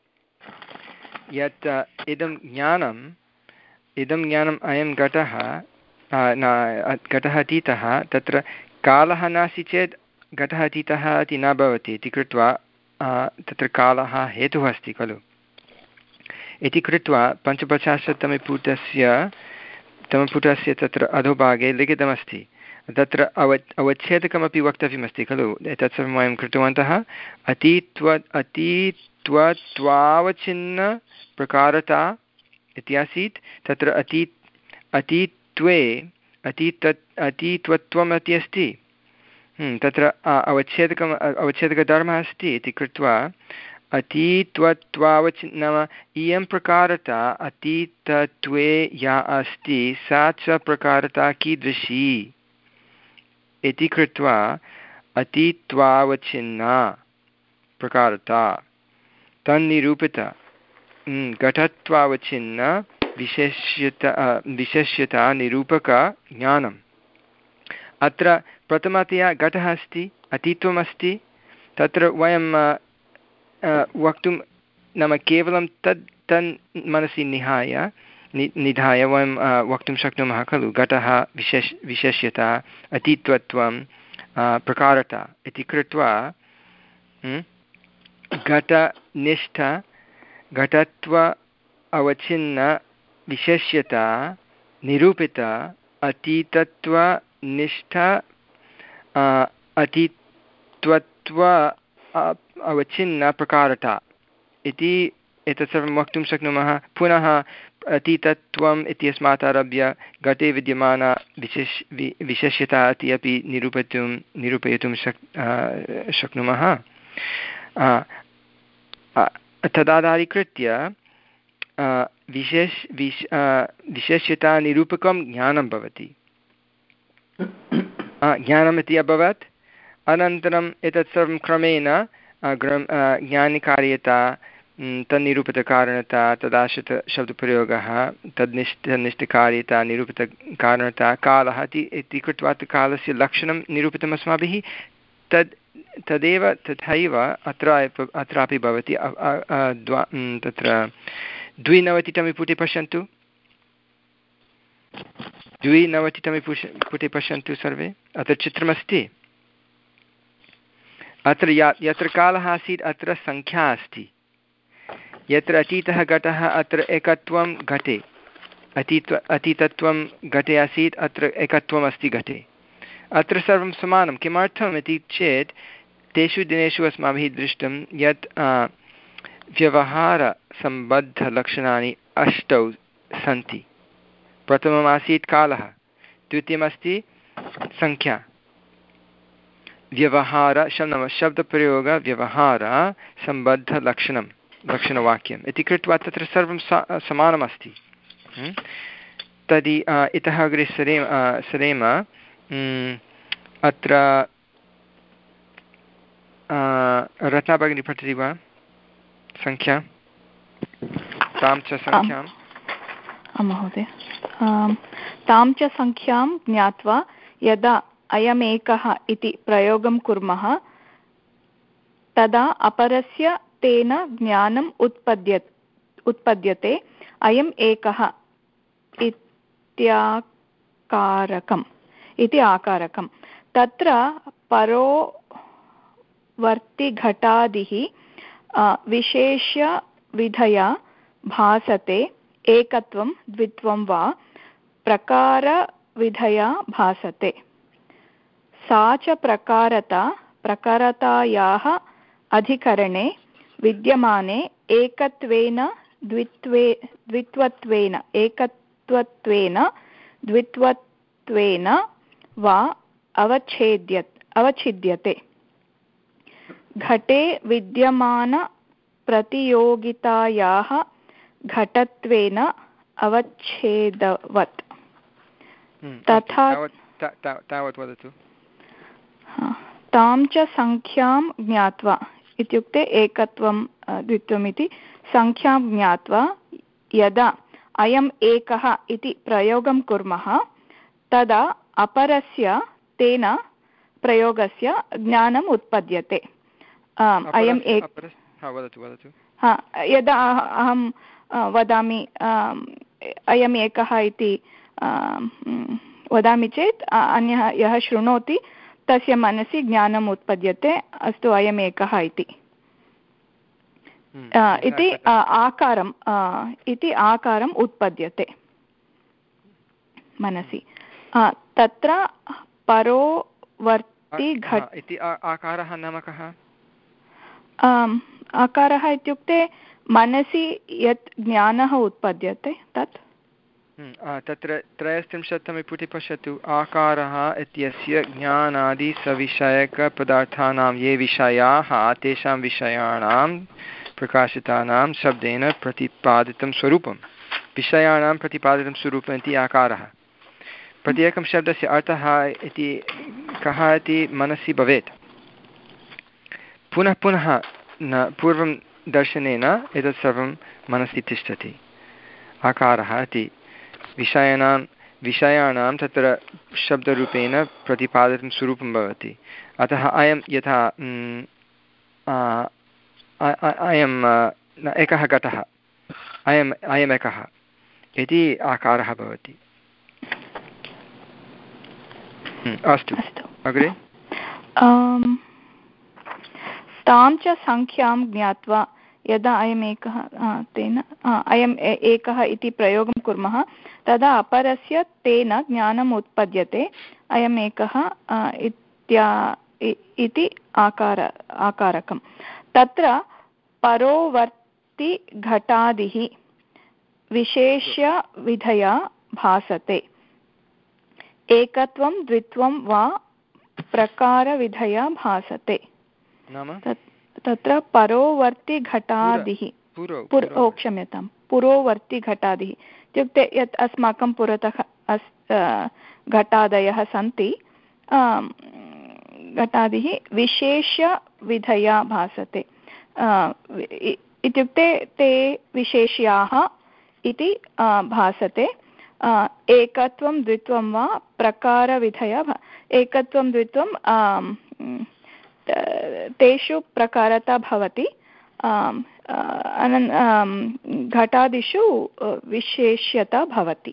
A: यत् इदं ज्ञानम् इदं ज्ञानम् अयं घटः न घटः अतीतः। तत्र कालः नास्ति चेत् घटः अतीतः इति न भवति इति कृत्वा तत्र कालः हेतुः अस्ति खलु इति कृत्वा पञ्चपञ्चाशत्तमे पुटस्य तमपुटस्य तत्र अधोभागे लिखितमस्ति। तत्र अव अवच्छेदकमपि वक्तव्यमस्ति खलु। एतत् सर्वं वयं कृतवन्तः। अतीत्व अतीत्वत्वावच्छिन्न प्रकारता इति आसीत्। तत्र अती अतीत्वे अतीत अतीत्वत्वम् इति अस्ति। तत्र अवच्छेदकम् अवच्छेदकधर्मः अस्ति इति कृत्वा अतीत्वत्वावच् नाम इयं प्रकारता अतीतत्वे या अस्ति सा च प्रकारता कीदृशी इति कृत्वा अतीत्वावच्छिन्ना प्रकारता तन्निरूपिता घटत्वावच्छिन्न विशेष्यता विशेष्यता निरूपकज्ञानम्। अत्र प्रथमतया घटः अस्ति, अतीत्वम् अस्ति, तत्र वयं वक्तुं नाम केवलं तद् तन् मनसि निहाय नि निधाय वयं वक्तुं शक्नुमः खलु घटः विशेष विशेष्यता अतीत्वत्वं प्रकारता इति कृत्वा घटनिष्ठ घटत्व अवच्छिन्न विशेष्यता निरूपित अतीतत्वनिष्ठ अतीत्वत्व अवच्छिन्न प्रकारता इति एतत् सर्वं वक्तुं शक्नुमः। पुनः अतीतत्वम् इत्यस्मात् आरभ्य घटे विद्यमान विशेष वि विशेष्यता इति अपि निरूपयितुं निरूपयितुं शक् शक्नुमः। तदाधारीकृत्य विशेष विश विशेष्यतानिरूपकं ज्ञानं भवति। ज्ञानम् इति अभवत्। अनन्तरम् एतत् सर्वं क्रमेण ज्ञानिकार्यता तन्निरूपितकारणता तदाश्रित शब्दप्रयोगः तद्निष्ठ तन्निष्ठकार्यता निरूपितकारणता कालः इति कृत्वा कालस्य लक्षणं निरूपितम् अस्माभिः। तद् तदेव तथैव अत्र अत्रापि भवति। द्वा तत्र द्विनवतितमे पुटे पश्यन्तु, द्विनवतितमे पुष पुटे पश्यन्तु सर्वे। अत्र चित्रमस्ति। अत्र या यत्र कालः आसीत् अत्र सङ्ख्या अस्ति। यत्र अतीतः घटः अत्र एकत्वं घटे, अतीत्व अतीतत्वं घटे आसीत् अत्र एकत्वम् अस्ति घटे। अत्र सर्वं समानं। किमर्थम् इति चेत् तेषु दिनेषु अस्माभिः दृष्टं यत् व्यवहारसम्बद्धलक्षणानि अष्टौ सन्ति। प्रथमम् आसीत् कालः, द्वितीयमस्ति सङ्ख्या, व्यवहार नाम शब्दप्रयोगव्यवहारसम्बद्धलक्षणं लक्षणवाक्यम् इति कृत्वा तत्र सर्वं सा समानमस्ति। तर्हि इतः अग्रे सरेम सरेम अत्र रत्ना भगिनी पठति वा सङ्ख्या तां च सङ्ख्यां?
F: महोदय, तां च सङ्ख्यां ज्ञात्वा यदा अयमेकः इति प्रयोगं कुर्मः तदा अपरस्य तेन ज्ञानम् उत्पद्य उत्पद्यते। अयम् एकः इत्याकारकम् इति आकारकं। तत्र परोवर्तिघटादिः विशेष्यविधया भासते। एकत्वं द्वित्वं वा प्रकारविधया भासते। सा च प्रकारता प्रकारतायाः अधिकरणे विद्यमाने एकत्वेन द्वित्वे द्वित्वत्वेन एकत्वत्वेन द्वित्वत्वेन वा अवच्छेद्य अवच्छिद्यते। घटे विद्यमानप्रतियोगितायाः घटत्वेन अवच्छेदवत्। तथा
A: तावत् वदतु।
F: तां च सङ्ख्यां ज्ञात्वा इत्युक्ते एकत्वं द्वित्वम् इति सङ्ख्यां ज्ञात्वा यदा अयम् एकः इति प्रयोगं कुर्मः तदा अपरस्य तेन प्रयोगस्य ज्ञानम् उत्पद्यते। अयम् एक यदा अहं वदामि अयम् एकः इति वदामि चेत् अन्यः यः शृणोति तस्य मनसि ज्ञानम् उत्पद्यते। अस्तु अयम् एकः इति इति आकारम् इति आकारम् उत्पद्यते मनसि। तत्र परोवर्ति घट
A: इति आकारः नाम कः?
F: आकारः इत्युक्ते मनसि यत् ज्ञानः उत्पद्यते तत्।
A: तत्र त्रयस्त्रिंशत्तमे पुटे पश्यतु। आकारः इत्यस्य ज्ञानादिसविषयकपदार्थानां ये विषयाः तेषां विषयाणां प्रकाशितानां शब्देन प्रतिपादितं स्वरूपं। विषयाणां प्रतिपादितं स्वरूपम् इति आकारः। प्रत्येकं शब्दस्य अर्थः इति कः इति मनसि भवेत्। पुनः पुनः न पूर्वं दर्शनेन एतत् सर्वं मनसि तिष्ठति। आकारः इति विषयाणां विषयाणां तत्र शब्दरूपेण प्रतिपादितं स्वरूपं भवति। अतः अयं यथा अयं एकः घटः अयम् अयमेकः इति आकारः भवति। अस्तु अग्रे।
F: तां च सङ्ख्यां ज्ञात्वा यदा अयमेकः तेन अयम् एकः इति प्रयोगं कुर्मः तदा अपरस्य तेन ज्ञानम् उत्पद्यते अयमेकः इत्या इति आकार आकारकं। तत्र परोवर्ति घटादिः विशेष्यविधया भासते। एकत्वं द्वित्वं वा प्रकारविधया भासते। तत्र परोवर्ति घटादिः पुरो क्षम्यतां पुरोवर्ति घटादिः इत्युक्ते यत् अस्माकं पुरतः अस् घटादयः सन्ति घटादिः विशेष्यविधया भासते इत्युक्ते ते विशेष्याः इति भासते। एकत्वं द्वित्वं वा प्रकारविधया एकत्वं द्वित्वं तेषु प्रकारता भवति घटादिषु विशेष्यता भवति।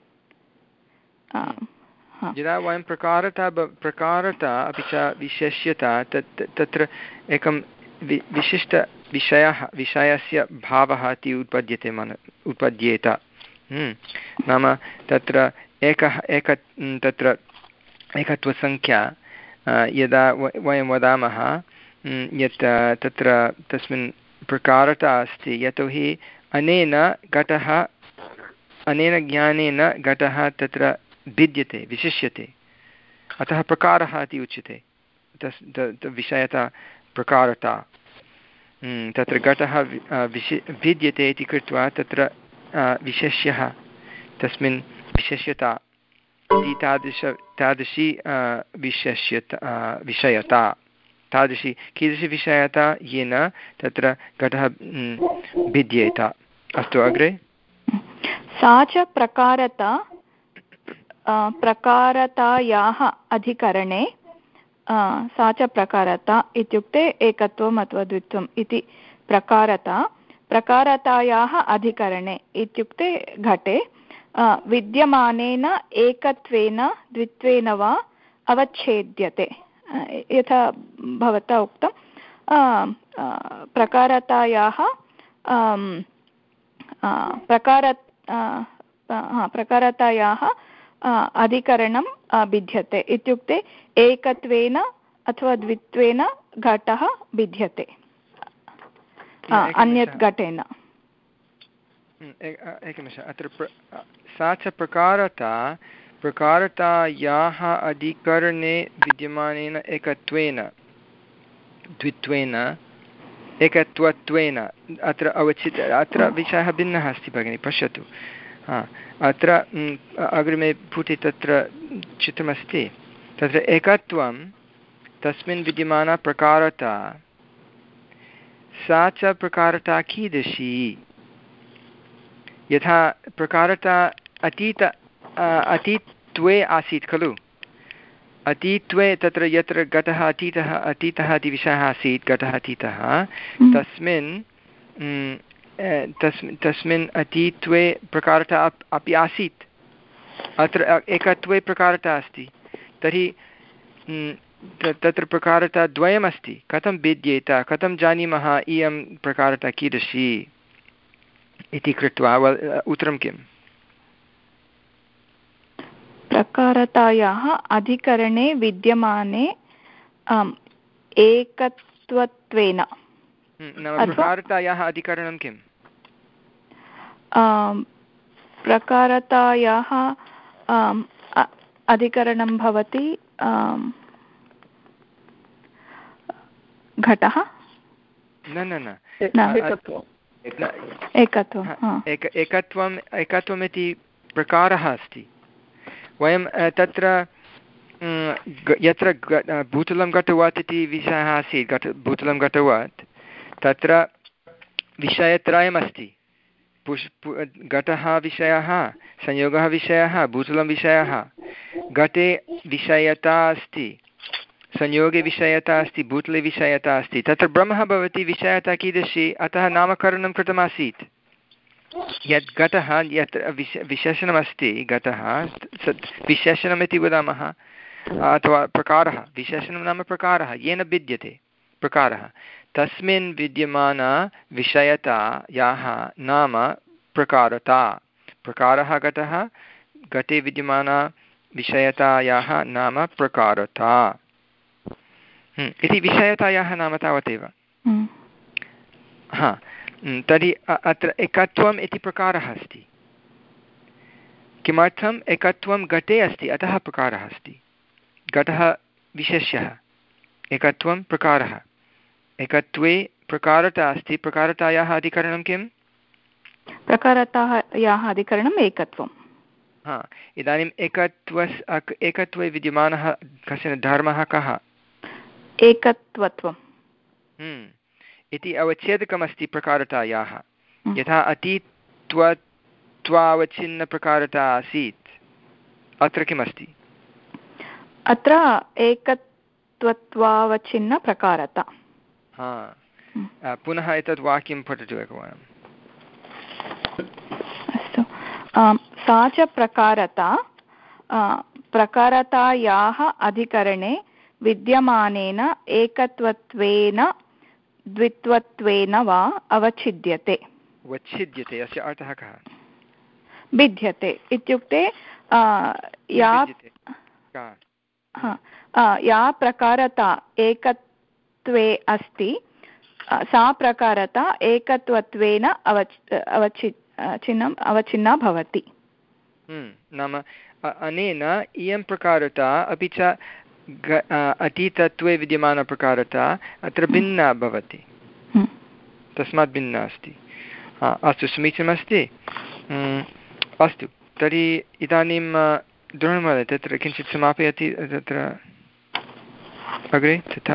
A: यदा वयं प्रकारता प्रकारता अपि च विशेष्यता तत् तत्र एकं विशिष्टविषयः विषयस्य भावः इति उत्पद्यते मन उत्पद्येत। नाम तत्र एकः एक तत्र एकत्वसङ्ख्या यदा वयं वदामः यत् तत्र तस्मिन् प्रकारता अस्ति यतोहि अनेन घटः अनेन ज्ञानेन घटः तत्र भिद्यते विशिष्यते अतः प्रकारः इति उच्यते। तस् विषयता प्रकारता तत्र घटः विशि भिद्यते इति कृत्वा तत्र विशेष्यः तस्मिन् विशेष्यता इति तादृश तादृशी विशेष्यता विषयता तादृशी कीदृशी विषयता येन तत्र घटः भिद्येत। अस्तु अग्रे।
F: सा च प्रकारता प्रकारतायाः अधिकरणे सा च प्रकारता इत्युक्ते एकत्वम् अथवा द्वित्वम् इति प्रकारता प्रकारतायाः अधिकरणे इत्युक्ते घटे विद्यमानेन एकत्वेन द्वित्वेन वा अवच्छेद्यते। यथा भवता उक्तं प्रकारतायाः प्रकार प्रकारतायाः अधिकरणं भिद्यते इत्युक्ते एकत्वेन अथवा द्वित्वेन घटः भिद्यते अन्यत् घटेन।
A: एकनिमिषम् अत्र सा च प्रकारता प्रकारतायाः अधिकरणे विद्यमानेन एकत्वेन द्वित्वेन एकत्वत्वेन अत्र अवचित् अत्र विषयः भिन्नः अस्ति भगिनि पश्यतु। अत्र अग्रिमे पुटे तत्र चित्रमस्ति तत्र एकत्वं तस्मिन् विद्यमाना प्रकारता सा च प्रकारता कीदृशी यथा प्रकारता अतीत अतीत्वे आसीत् खलु अतीत्वे तत्र यत्र घटः अतीतः अतीतः इति विषयः आसीत् घटः अतीतः तस्मिन् तस्मिन् तस्मिन् अतीत्वे प्रकारता अपि आसीत् अत्र एकत्वे प्रकारता अस्ति तर्हि तत्र प्रकारता द्वयमस्ति कथं भिद्येत कथं जानीमः इयं प्रकारता कीदृशी इति कृत्वा उत्तरं किम्?
F: प्रकारतायाः अधिकरणे विद्यमाने एकत्वत्वेन
A: प्रकारतायाः अधिकरणं किम्?
F: प्रकारतायाः अधिकरणं भवति घटः
A: न न न
F: एकत्वम्
A: एकत्वम् एकत्वम् इति प्रकारः अस्ति। वयं तत्र यत्र भूतलं घटवत् इति विषयः आसीत् घट भूतलं घटवत् तत्र विषयत्रयमस्ति पुष् घटः विषयः, संयोगः विषयः, भूतलं विषयः। घटे विषयता अस्ति, संयोगे विषयता अस्ति, भूतले विषयता अस्ति। तत्र ब्रह्मः भवति विषयता कीदृशी, अतः नामकरणं कृतमासीत्। यत् घटः यत् विश विशेषणमस्ति घटः विशेषणमिति वदामः अथवा प्रकारः, विशेषणं नाम प्रकारः, येन भिद्यते प्रकारः, तस्मिन् विद्यमाना विषयतायाः नाम प्रकारता। प्रकारः घटः, घटे विद्यमाना विषयतायाः नाम प्रकारता इति। विषयतायाः नाम तावदेव। हा, तर्हि अत्र एकत्वम् इति प्रकारः अस्ति। किमर्थम्? एकत्वं घटे अस्ति, अतः प्रकारः अस्ति। घटः विशेष्यः, एकत्वं प्रकारः। एकत्वे प्रकारता अस्ति, प्रकारतायाः अधिकरणं किम्?
F: प्रकारतायाः अधिकरणम् एकत्वं।
A: हा, इदानीम् एकत्वस् एकत्वे विद्यमानः कश्चन धर्मः कः?
F: एकत्वत्वम्
A: इति अवच्छेदकमस्ति प्रकारतायाः। यथा अतीत्वत्वावच्छिन्नप्रकारता आसीत्, अत्र किमस्ति?
F: अत्र एकत्वत्वावच्छिन्नप्रकारता।
A: हा, पुनः एतत् वाक्यं पठतु एकवारम्।
F: अस्तु, सा च प्रकारता प्रकारतायाः अधिकरणे विद्यमानेन एकत्वत्वेन द्वित्वत्वेन वा अवच्छिद्यते।
A: वच्छिद्यते, अस्य अर्थः कः?
F: भिद्यते इत्युक्ते या या प्रकारता एकत्वे अस्ति सा प्रकारता एकत्वत्वेन अवच् अवचि चिन्नम् अवच्छिन्ना भवति।
A: नाम अनेन इयं प्रकारता अपि च अतीतत्वे विद्यमानप्रकारता अत्र भिन्ना भवति, तस्मात् भिन्ना अस्ति। अस्तु, समीचीनमस्ति। अस्तु, तर्हि इदानीं द्रोणमहोदय तत्र किञ्चित् समापयति तत्र अग्रे तथा।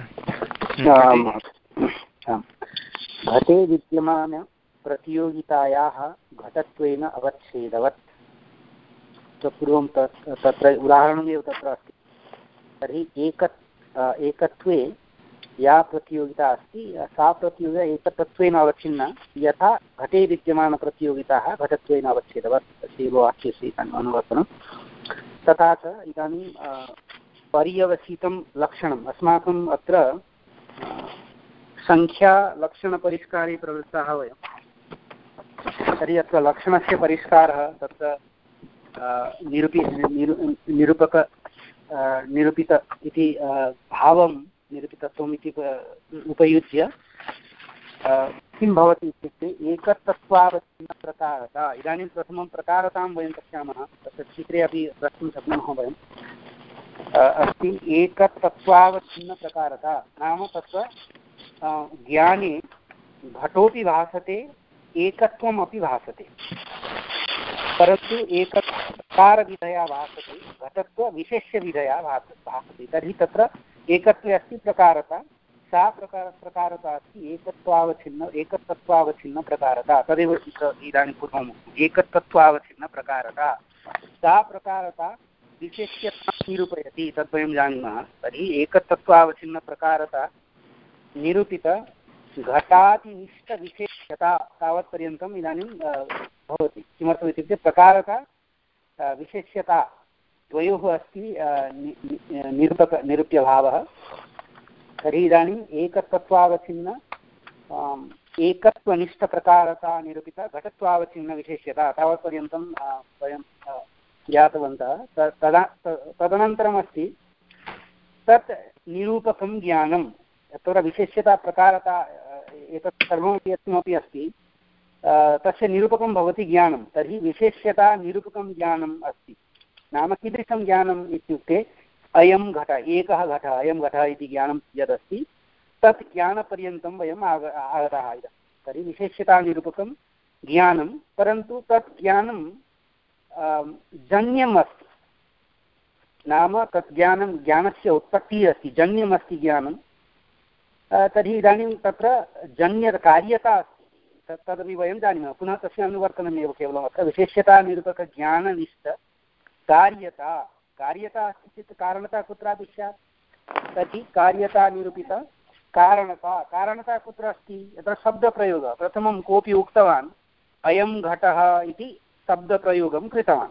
C: घटे विद्यमानप्रतियोगितायाः घटत्वेन अवच्छेदवत्। पूर्वं तत्र उदाहरणमेव तत्र अस्ति। तर्हि एक एकत्वे या प्रतियोगिता अस्ति सा प्रतियोगिता एकतत्वेन अवच्छिन्ना, यथा घटे विद्यमानप्रतियोगिताः घटत्वेन अवच्छेदवत्। तस्यैव वाक्यस्य अनुवर्तनं। तथा च इदानीं पर्यवसितं लक्षणम् अस्माकम् अत्र सङ्ख्यालक्षणपरिष्कारे प्रवृत्ताः वयं। तर्हि अत्र लक्षणस्य परिष्कारः तत्र निरूपि निरू निरूपक निरूपित इति भावं निरूपितत्वम् इति उपयुज्य किं भवति इत्युक्ते एकतत्त्वावच्छिन्नप्रकारता। इदानीं प्रथमं प्रकारतां वयं पश्यामः, तत्र चित्रे अपि द्रष्टुं शक्नुमः वयं। अस्ति एकतत्त्वावच्छिन्नप्रकारता, नाम तत्र ज्ञाने घटोपि भासते, एकत्वमपि भासते, परन्तु एकत्वकारविधया भासते, घटत्वविशेष्यविधया भासते। तर्हि तत्र एकत्वे अस्ति प्रकारता, सा प्रकार प्रकारता अस्ति एकत्वावच्छिन्न एकतत्त्वावच्छिन्नप्रकारता। तदेव इदानीं पूर्वम् एकतत्त्वावच्छिन्नप्रकारता। सा प्रकारता विशेष्यतां निरूपयति, तद्वयं जानीमः। तर्हि एकतत्त्वावच्छिन्नप्रकारता निरूपित घटातिनिष्ठविशेष्यता तावत्पर्यन्तम् इदानीं भवति। किमर्थम् इत्युक्ते प्रकारता विशेष्यता द्वयोः अस्ति निरूपक निरूप्यभावः। तर्हि इदानीम् एकतत्त्वावच्छिन्न एकत्वनिष्ठप्रकारता निरूपित घटत्वावच्छिन्नविशेष्यता तावत्पर्यन्तं वयं ज्ञातवन्तः। तदा तदनन्तरमस्ति तत् निरूपकं ज्ञानं। तत्र विशेष्यता प्रकारता एतत् सर्वमपि यत्किमपि अस्ति तस्य निरूपकं भवति ज्ञानं। तर्हि विशेष्यता निरूपकं ज्ञानम् अस्ति। नाम कीदृशं ज्ञानम् इत्युक्ते अयं घट, एकः घटः, अयं घटः इति ज्ञानं यदस्ति तत् ज्ञानपर्यन्तं वयम् आग आगताः इदं। तर्हि विशेष्यतानिरूपकं ज्ञानं, परन्तु तत् ज्ञानं जन्यम् अस्ति। नाम तत् ज्ञानं ज्ञानस्य उत्पत्तिः अस्ति, जन्यम् अस्ति ज्ञानं। तर्हि इदानीं तत्र जन्यकार्यता अस्ति। तत् तदपि वयं जानीमः पुनः तस्य अनुवर्तनमेव केवलम् अत्र विशेष्यतानिरूपकज्ञाननिष्ठ कार्यता कार्यता अस्ति चेत् कारणता कुत्रापि स्यात् तर्हि कार्यता निरूपित कारणता कारणता कुत्र अस्ति यत्र शब्दप्रयोगः प्रथमं कोऽपि उक्तवान् अयं घटः इति शब्दप्रयोगं कृतवान्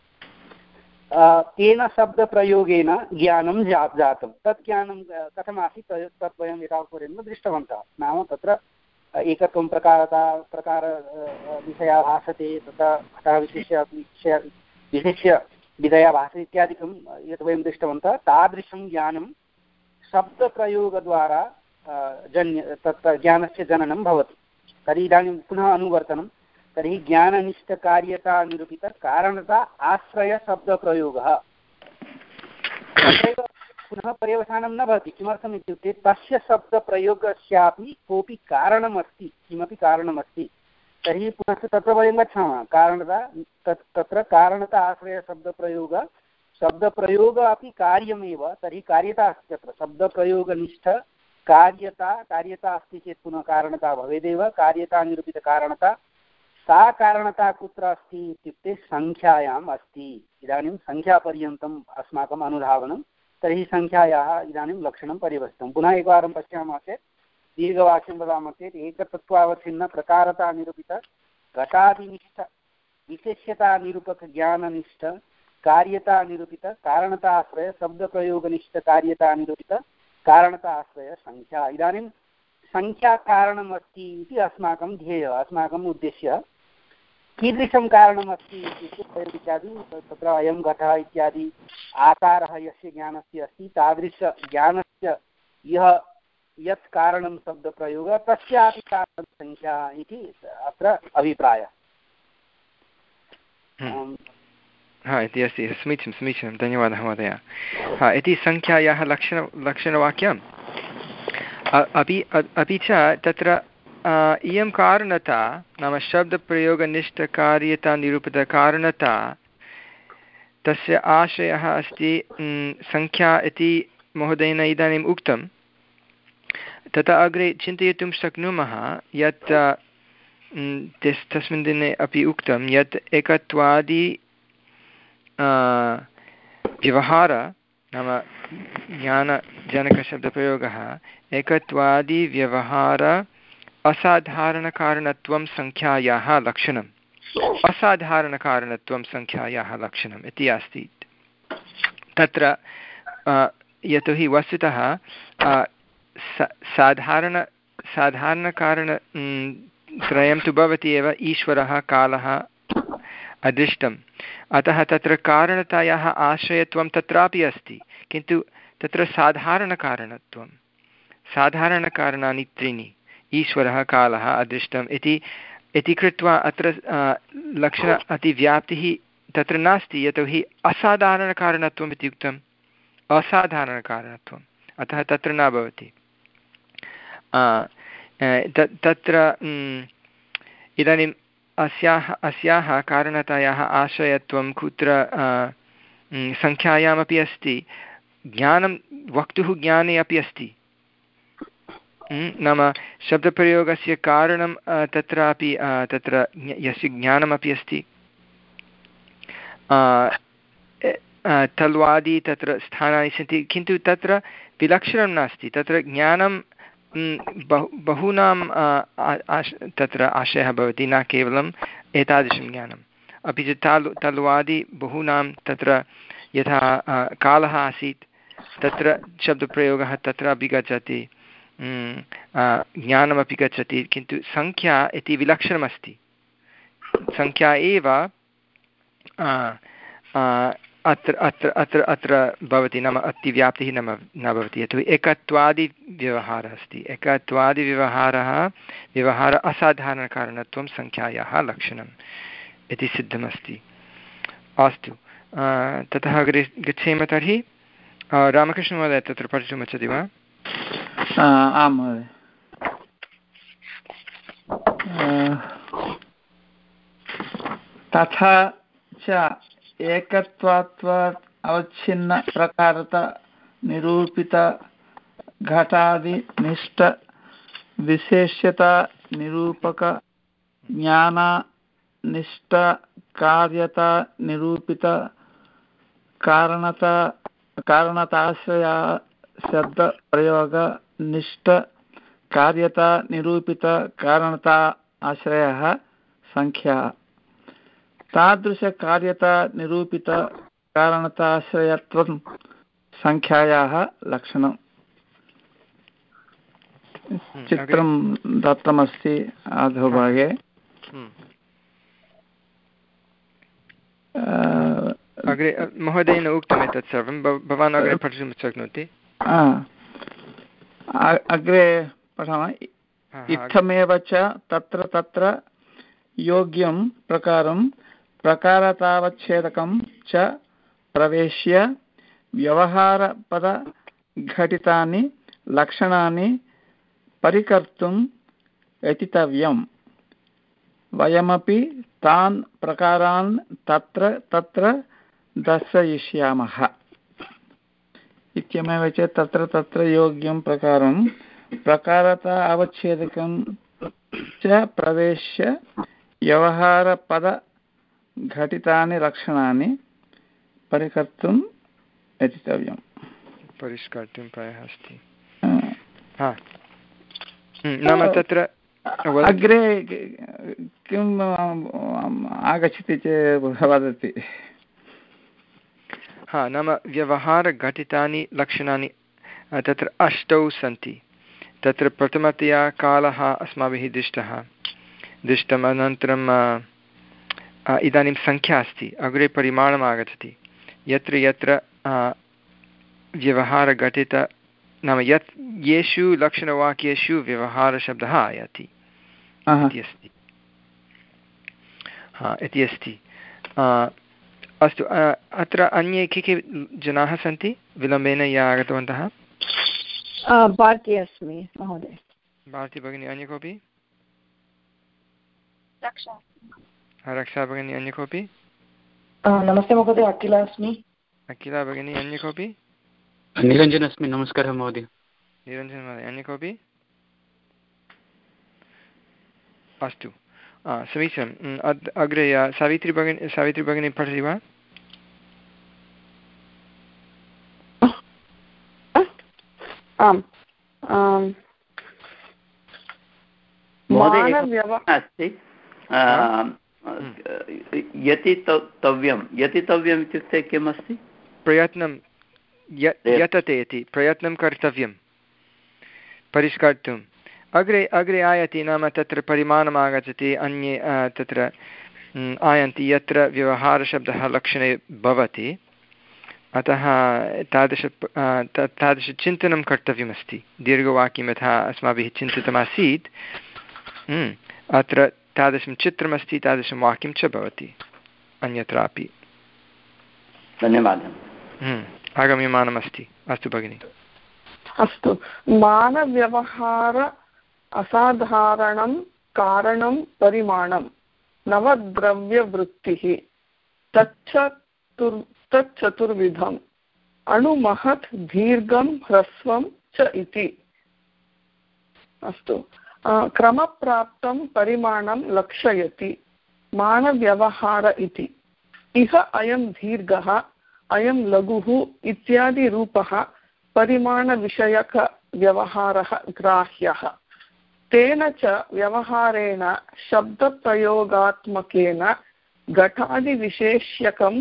C: तेन शब्दप्रयोगेन ज्ञानं जा जातं तत् ज्ञानं कथमासीत् तत् वयं एतावत्पर्यन्तं दृष्टवन्तः नाम तत्र एकत्वं प्रकारता प्रकार विषया भासते तथा घटः विशिष्य विषय विशिष्य विधया भासते इत्यादिकं यत् वयं दृष्टवन्तः तादृशं ज्ञानं शब्दप्रयोगद्वारा जन्य तत्र ज्ञानस्य जननं भवति तर्हि इदानीं पुनः अनुवर्तनं तर्हि ज्ञाननिष्ठकार्यता निरूपितकारणता आश्रयशब्दप्रयोगः तत्रैव पुनः पर्यवसानं न भवति किमर्थम् इत्युक्ते तस्य शब्दप्रयोगस्यापि कोऽपि कारणमस्ति किमपि कारणमस्ति तर्हि पुनः तत्र वयं गच्छामः कारणता तत् तत्र कारणता आश्रयशब्दप्रयोग शब्दप्रयोग अपि कार्यमेव तर्हि कार्यता अस्ति तत्र शब्दप्रयोगनिष्ठ कार्यता कार्यता अस्ति चेत् पुनः कारणता भवेदेव कार्यता निरूपितकारणता सा कारणता कुत्र अस्ति इत्युक्ते सङ्ख्यायाम् अस्ति इदानीं सङ्ख्यापर्यन्तम् अस्माकम् अनुधावनं तर्हि सङ्ख्यायाः इदानीं लक्षणं परिवर्तितं पुनः एकवारं पश्यामः चेत् दीर्घवाक्यं वदामः चेत् एकतत्त्वावच्छिन्नप्रकारता निरूपित घटादिनिष्ठ विशेष्यतानिरूपकज्ञाननिष्ठ कार्यता निरूपित कारणताश्रय शब्दप्रयोगनिष्ठ कार्यता निरूपित कारणताश्रय सङ्ख्या इदानीं सङ्ख्या कारणम् अस्ति इति अस्माकं ध्येयः अस्माकम् उद्देश्यः कीदृशं कारणमस्ति इत्युक्ते इत्यादि तत्र अयं घटः इत्यादि आकारः यस्य ज्ञानस्य अस्ति तादृशज्ञानस्य यः यत् कारणं शब्दप्रयोगः तस्यापि कारणं सङ्ख्या इति अत्र अभिप्रायः
A: हा इति अस्ति समीचीनं समीचीनं धन्यवादः महोदय हा इति सङ्ख्यायाः लक्षण लक्षणवाक्यम् अपि अपि च तत्र इयं कारणता नाम शब्दप्रयोगनिष्ठकार्यता निरूपितकारणता तस्य आशयः अस्ति सङ्ख्या इति महोदयेन इदानीम् उक्तं तथा अग्रे चिन्तयितुं शक्नुमः यत् तस्मिन् दिने अपि उक्तं यत् एकत्वादि व्यवहार नाम ज्ञानजनकशब्दप्रयोगः एकत्वादिव्यवहार असाधारणकारणत्वं सङ्ख्यायाः लक्षणम् असाधारणकारणत्वं सङ्ख्यायाः लक्षणम् इति अस्ति तत्र यतोहि वस्तुतः साधारण साधारणकारण त्रयं तु भवति एव ईश्वरः कालः अदृष्टम् अतः तत्र कारणतायाः आश्रयत्वं तत्रापि अस्ति किन्तु तत्र साधारणकारणत्वं साधारणकारणानि त्रीणि ईश्वरः कालः अदृष्टम् इति इति कृत्वा अत्र लक्षण अतिव्याप्तिः तत्र नास्ति यतोहि असाधारणकारणत्वम् इत्युक्तम् असाधारणकारणत्वम् अतः तत्र न भवति तत्र इदानीम् अस्याः अस्याः कारणतायाः आश्रयत्वं कुत्र सङ्ख्यायामपि अस्ति ज्ञानं वक्तुः ज्ञाने अपि अस्ति नाम शब्दप्रयोगस्य कारणं तत्रापि तत्र यस्य ज्ञानमपि अस्ति तल्वादि तत्र स्थानानि सन्ति किन्तु तत्र विलक्षणं नास्ति तत्र ज्ञानं बहु बहूनां तत्र आशयः भवति न केवलम् एतादृशं ज्ञानम् अपि च तालु तल्वादि बहूनां तत्र यथा कालः आसीत् तत्र शब्दप्रयोगः तत्रापि गच्छति ज्ञानमपि गच्छति किन्तु सङ्ख्या इति विलक्षणमस्ति सङ्ख्या एव अत्र अत्र अत्र अत्र भवति नाम अतिव्याप्तिः न न भवति यतोहि एकत्वादिव्यवहारः अस्ति एकत्वादिव्यवहारः व्यवहार असाधारणकारणत्वं सङ्ख्यायाः लक्षणम् इति सिद्धमस्ति अस्तु ततः अग्रे गच्छेम तर्हि रामकृष्णमहोदय तत्र पठितुम् इच्छति वा
G: आम् महोदय तथा च एकत्वात् अवच्छिन्नप्रकारता निरूपित घटादिनिष्ठ विशेष्यता निरूपक ज्ञाननिष्ठ कार्यता निरूपित कारणता कारणताश्रय शब्दप्रयोग निष्ठ कार्यता निरूपित कारणता आश्रयः संख्या तादृशकार्यता निरूपित कारणताश्रयत्वं संख्यायाः लक्षणम्। चित्रं दत्तमस्ति अधोभागे।
A: अग्रे महोदयेन उक्तम् एतत् सर्वं भवान् अग्रे पठितुं शक्नोति।
G: अग्रे पठामः। इत्थमेव च तत्र तत्र योग्यं प्रकारं प्रकारतावच्छेदकं च प्रवेश्य व्यवहारपदघटितानि लक्षणानि परिकर्तुम् यतितव्यम्। वयमपि तान् प्रकारान् तत्र तत्र दर्शयिष्यामः। इत्यमेव च तत्र तत्र योग्यं प्रकारं प्रकारता अवच्छेदकं च प्रवेश्य व्यवहारपदघटितानि लक्षणानि परिकर्तुं यतितव्यम्।
A: परिष्कर्तुं प्रायः अस्ति। नाम तत्र
G: अग्रे किम् आगच्छति चेत् वदति।
A: हा नाम व्यवहारघटितानि लक्षणानि तत्र अष्टौ सन्ति। तत्र प्रथमतया कालः अस्माभिः दृष्टः दृष्टम् अनन्तरं इदानीं संख्या अस्ति। अग्रे परिमाणम् आगच्छति। यत्र यत्र व्यवहारघटित नाम यत् येषु लक्षणवाक्येषु व्यवहारशब्दः आयाति इति अस्ति। हा इति अस्ति। अस्तु अत्र अन्ये के के जनाः सन्ति विलम्बेन ये आगतवन्तः?
E: भारती अस्मि महोदय।
A: भारती भगिनी अन्य कोऽपि?
H: रक्षा
A: रक्षा भगिनी अन्य कोऽपि?
H: नमस्ते महोदय, अखिला अस्मि।
A: अखिला भगिनी अन्य कोऽपि?
C: निरञ्जन अस्मि। नमस्कारः महोदय।
A: निरञ्जन महोदय अन्य कोऽपि? अस्तु समीचीनम्। अग्रे सावित्री भगिनी सावित्री भगिनी पठति वा?
I: आम्
J: अस्ति। यतितव्यं यतितव्यम् इत्युक्ते किम् अस्ति?
A: प्रयत्नं यतते इति प्रयत्नं कर्तव्यं परिष्कर्तुम्। अग्रे अग्रे आयाति नाम तत्र परिमाणम् आगच्छति। अन्ये तत्र आयन्ति यत्र व्यवहारशब्दः लक्षणे भवति। अतः तादृश तादृशचिन्तनं कर्तव्यमस्ति। दीर्घवाक्यं यथा अस्माभिः चिन्तितमासीत् अत्र तादृशं चित्रमस्ति, तादृशं वाक्यं च भवति अन्यत्रापि।
J: धन्यवादः।
A: आगम्यमानमस्ति। अस्तु भगिनि।
I: अस्तु। मानव्यवहार असाधारणं कारणं परिमाणं नवद्रव्यवृत्तिः तच्चतुर् तच्चतुर्विधम् अणुमहत् दीर्घं ह्रस्वं च इति। अस्तु। क्रमप्राप्तं परिमाणं लक्षयति मानव्यवहार इति। इह अयं दीर्घः अयं लघुः इत्यादि रूपः परिमाणविषयकव्यवहारः ग्राह्यः। तेन च व्यवहारेण शब्दप्रयोगात्मकेन घटादिविशेष्यकं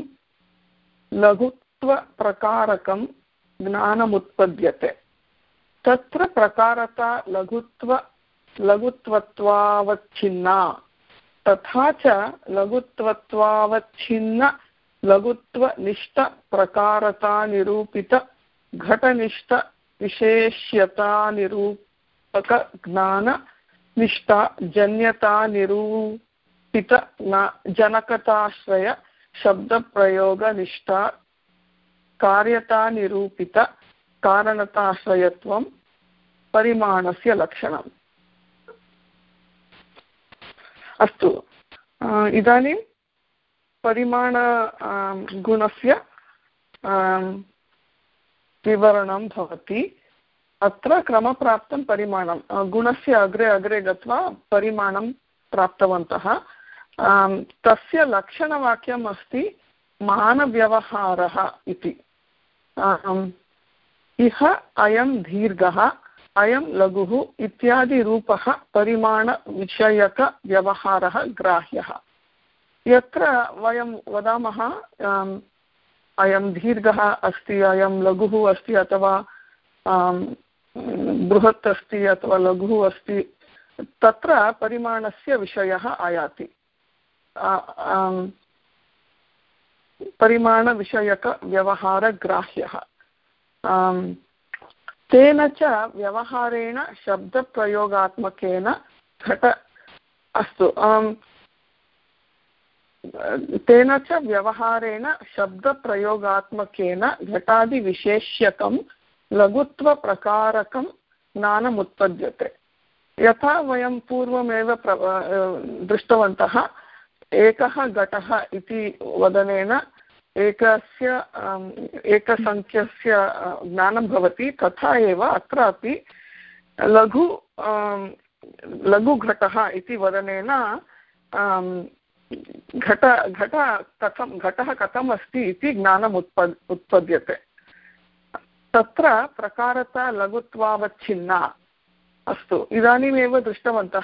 I: लघुत्वप्रकारकं ज्ञानमुत्पद्यते। तत्र प्रकारता लघुत्व लघुत्वत्वावच्छिन्ना तथा च लघुत्वत्वावच्छिन्न लघुत्वनिष्ठ प्रकारता निरूपित घटनिष्ठ विशेष्यता निरूपक ज्ञान निष्ठा जन्यता निरूपित जनकताश्रय शब्द प्रयोग निष्ठा कार्यता निरूपित कारणताश्रयत्वं परिमाणस्य लक्षणम्। अस्तु। इदानीं परिमाण गुणस्य विवरणं भवति। अत्र क्रमप्राप्तं परिमाणं गुणस्य अग्रे अग्रे गत्वा परिमाणं प्राप्तवन्तः। तस्य लक्षणवाक्यम् अस्ति मानव्यवहारः इति। इह अयं दीर्घः अयं लघुः इत्यादि रूपः परिमाणविषयकव्यवहारः ग्राह्यः। यत्र वयं वदामः अयं दीर्घः अस्ति अयं लघुः अस्ति अथवा बृहत् अस्ति अथवा लघुः अस्ति तत्र परिमाणस्य विषयः आयाति। परिमाणविषयकव्यवहारग्राह्यः। तेन च व्यवहारेण शब्दप्रयोगात्मकेन घट अस्तु तेन च व्यवहारेण शब्दप्रयोगात्मकेन घटादिविशेष्यकं लघुत्वप्रकारकं ज्ञानमुत्पद्यते। यथा वयं पूर्वमेव प्र दृष्टवन्तः एकः घटः इति वदनेन एकस्य एकसङ्ख्यस्य ज्ञानं भवति, तथा एव अत्रापि लघु लघुघटः इति वदनेन घट घट कथं घटः कथम् अस्ति इति ज्ञानम् उत्पद् उत्पद्यते। तत्र प्रकारता लघुत्वावच्छिन्ना। अस्तु, इदानीमेव दृष्टवन्तः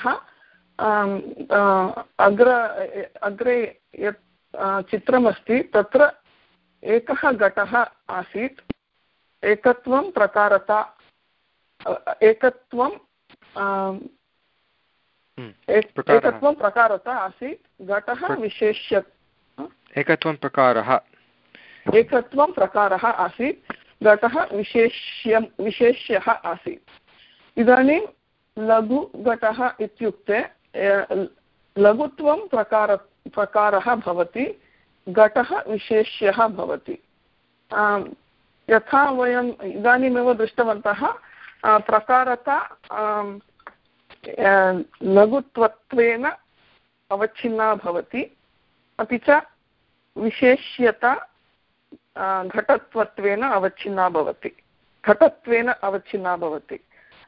I: अग्र अग्रे यत् चित्रमस्ति तत्र एकः घटः आसीत्, एकत्वं प्रकारता एकत्वं एकत्वं प्रकारता आसीत्, घटः विशेष्य
A: एकत्वं प्रकारः
I: एकत्वं प्रकारः आसीत्, घटः विशेष्यं विशेष्यः आसीत्। इदानीं लघुघटः इत्युक्ते लघुत्वं प्रकार प्रकारः भवति, घटः विशेष्यः भवति। यथा वयम् इदानीमेव दृष्टवन्तः प्रकारता लघुत्वत्वेन अवच्छिन्ना भवति, अपि च विशेष्यता घटत्वत्वेन अवच्छिन्ना भवति घटत्वेन अवच्छिन्ना भवति।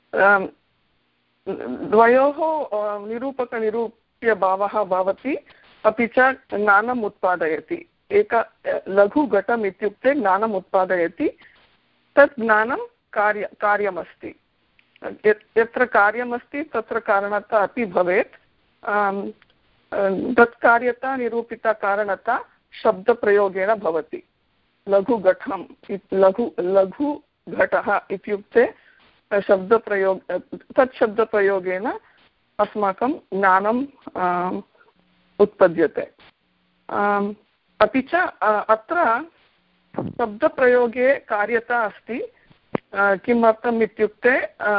I: द्वयोः निरूपकनिरूप्यभावः भवति, अपि च ज्ञानम् उत्पादयति। एक लघुघटम् इत्युक्ते ज्ञानम् उत्पादयति, तत् ज्ञानं कार्य कार्यमस्ति। यत्र कार्यमस्ति तत्र कारणता अपि भवेत्। तत् कार्यता निरूपिता कारणता शब्दप्रयोगेण भवति। लघुघटं लघु लघुघटः इत्युक्ते शब्दप्रयोग तत् शब्दप्रयोगेन अस्माकं ज्ञानम् उत्पद्यते। अपि च अत्र शब्दप्रयोगे कार्यता अस्ति। किमर्थम् इत्युक्ते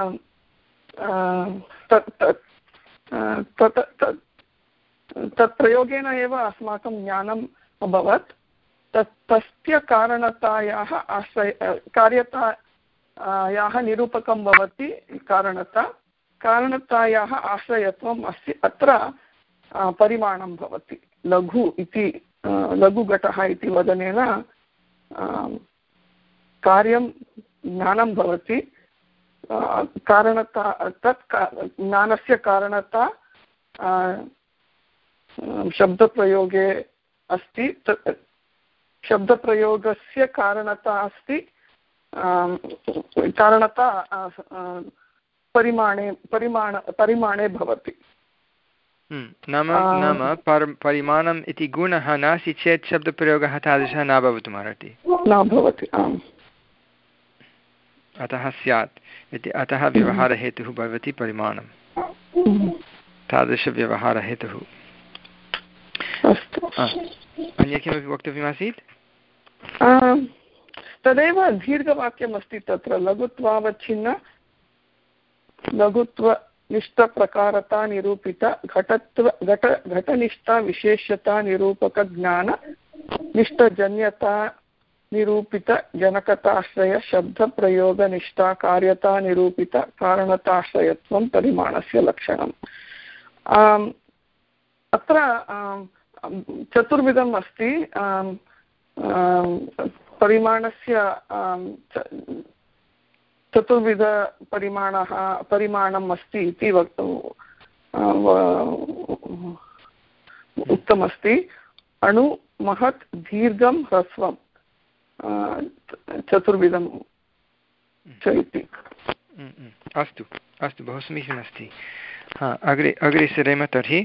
I: तत् प्रयोगेन एव अस्माकं ज्ञानम् अभवत्। तत् तस्य कारणतायाः आश्रय कार्यतायाः निरूपकं भवति कारणता। कारणतायाः आश्रयत्वम् अस्ति। अत्र परिमाणं भवति। लघु इति लघुघटः इति वदनेन कार्यं ज्ञानं भवति। कारणता तत् ज्ञानस्य कारणता शब्दप्रयोगे अस्ति। शब्दप्रयोगस्य कारणता अस्ति कारणता परिमाणे परिमाण परिमाणे भवति।
A: नाम नाम परिमाणम् इति गुणः नास्ति चेत् शब्दप्रयोगः तादृशः न भवितुमर्हति
I: न भवति। आम्,
A: अतः स्यात् इति। अतः व्यवहारहेतुः भवति परिमाणं, तादृशव्यवहारहेतुः। अन्य किमपि वक्तव्यमासीत्?
I: तदेव दीर्घवाक्यमस्ति तत्र। लघुत्वावच्छिन्न लघुत्वनिष्ठप्रकारता निरूपित घटत्व घट घटनिष्ठा विशेष्यता निरूपकज्ञान निष्ठजन्यता निरूपित जनकताश्रय शब्दप्रयोगनिष्ठा कार्यता निरूपित कारणताश्रयत्वं परिमाणस्य लक्षणम्। अत्र चतुर्विधम् अस्ति। परिमाणस्य चतुर्विधपरिमाणः परिमाणम् अस्ति इति उक्तमस्ति अणु महत् दीर्घं ह्रस्वं चतुर्विधं च इति।
A: अस्तु अस्तु बहु समीचीनमस्ति। हा अग्रे अग्रे सरेम तर्हि।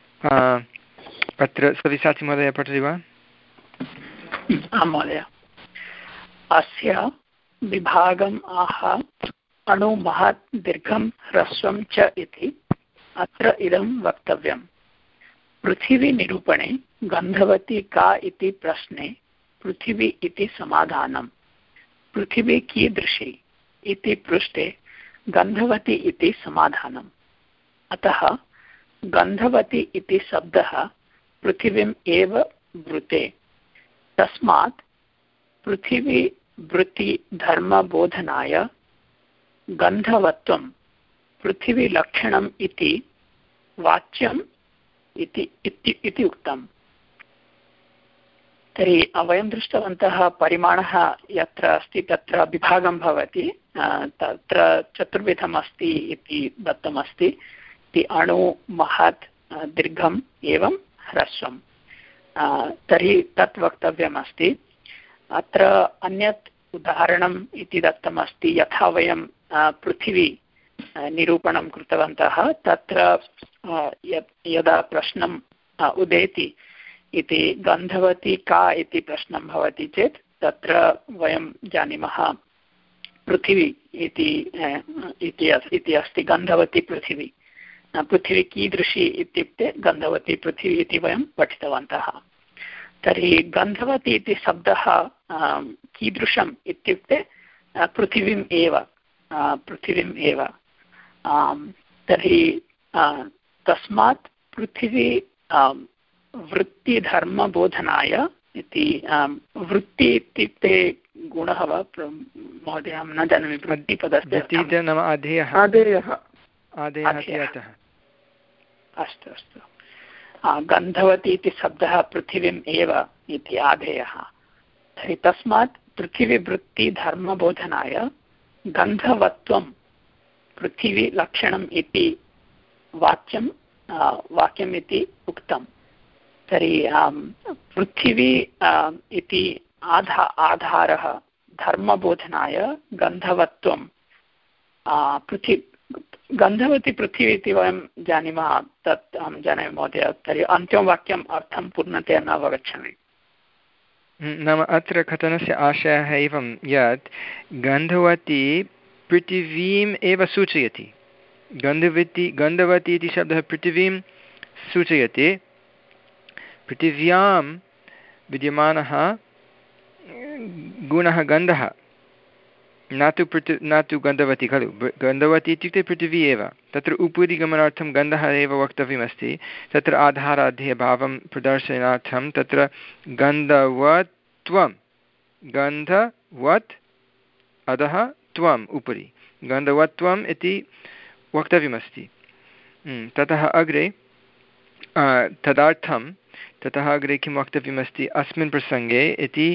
A: अत्र सविसाचि महोदय पठति वा?
K: आं महोदय। अस्य विभागम् आह अणु महत् दीर्घं ह्रस्वं च इति अत्र इदं वक्तव्यम्। पृथिवीनिरूपणे गन्धवती का इति प्रश्ने पृथिवी इति समाधानं। पृथिवी कीदृशी इति पृष्टे गन्धवती इति समाधानम्। अतः गन्धवती इति शब्दः पृथिवीम् एव वृते। तस्मात् पृथिवी वृत्तिधर्मबोधनाय गन्धवत्वं पृथिवीलक्षणम् इति वाच्यम् इति इति उक्तम्। तर्हि वयं दृष्टवन्तः परिमाणः यत्र अस्ति तत्र विभागं भवति, तत्र चतुर्विधम् अस्ति इति दत्तमस्ति इति अणु महत् दीर्घम् एवं ह्रस्वं। तर्हि तत् वक्तव्यमस्ति। अत्र अन्यत् उदाहरणम् इति दत्तमस्ति। यथा वयं पृथिवी निरूपणं कृतवन्तः तत्र यदा प्रश्नम् उदेति इति गन्धवती का इति प्रश्नं भवति चेत् तत्र वयं जानीमः पृथिवी इति इति अस्ति गन्धवती पृथिवी। पृथिवी कीदृशी इत्युक्ते गन्धवती पृथिवी इति वयं पठितवन्तः। तर्हि गन्धवती इति शब्दः कीदृशम् इत्युक्ते पृथिवीम् एव पृथिवीम् एव तर्हि तस्मात् पृथिवी वृत्तिधर्मबोधनाय इति वृत्ति इत्युक्ते गुणः वा महोदय अहं न जानामि। वृत्तिपदस्य अस्तु अस्तु गन्धवती इति शब्दः पृथिवीम् एव इति आधेयः। तर्हि तस्मात् पृथिवीवृत्तिधर्मबोधनाय गन्धवत्वं पृथिवीलक्षणम् इति वाच्यं वाक्यम् इति उक्तम्। तर्हि पृथिवी इति आधा आधारः धर्मबोधनाय गन्धवत्वं पृथि गन्धवती पृथिवी इति वयं जानीमः, तत् अहं जानामि महोदय। तर्हि अन्तिमं वाक्यम् अर्थं पूर्णतया न अवगच्छामि।
A: नाम अत्र कथनस्य आशयः एवं यत् गन्धवती पृथिवीम् एव सूचयति। गन्धवती गन्धवती इति शब्दः पृथिवीं सूचयति। पृथिव्यां विद्यमानः गुणः गन्धः, न तु पृथि न तु गन्धवती खलु। गन्धवती इत्युक्ते पृथिवी एव। तत्र उपरि गमनार्थं गन्धः एव वक्तव्यमस्ति। तत्र आधाराध्यभावं प्रदर्शनार्थं तत्र गन्धवत्वं गन्धवत् अधः त्वम् उपरि गन्धवत्वम् इति वक्तव्यमस्ति। ततः अग्रे तदर्थं ततः अग्रे किं वक्तव्यमस्ति अस्मिन् प्रसङ्गे इति।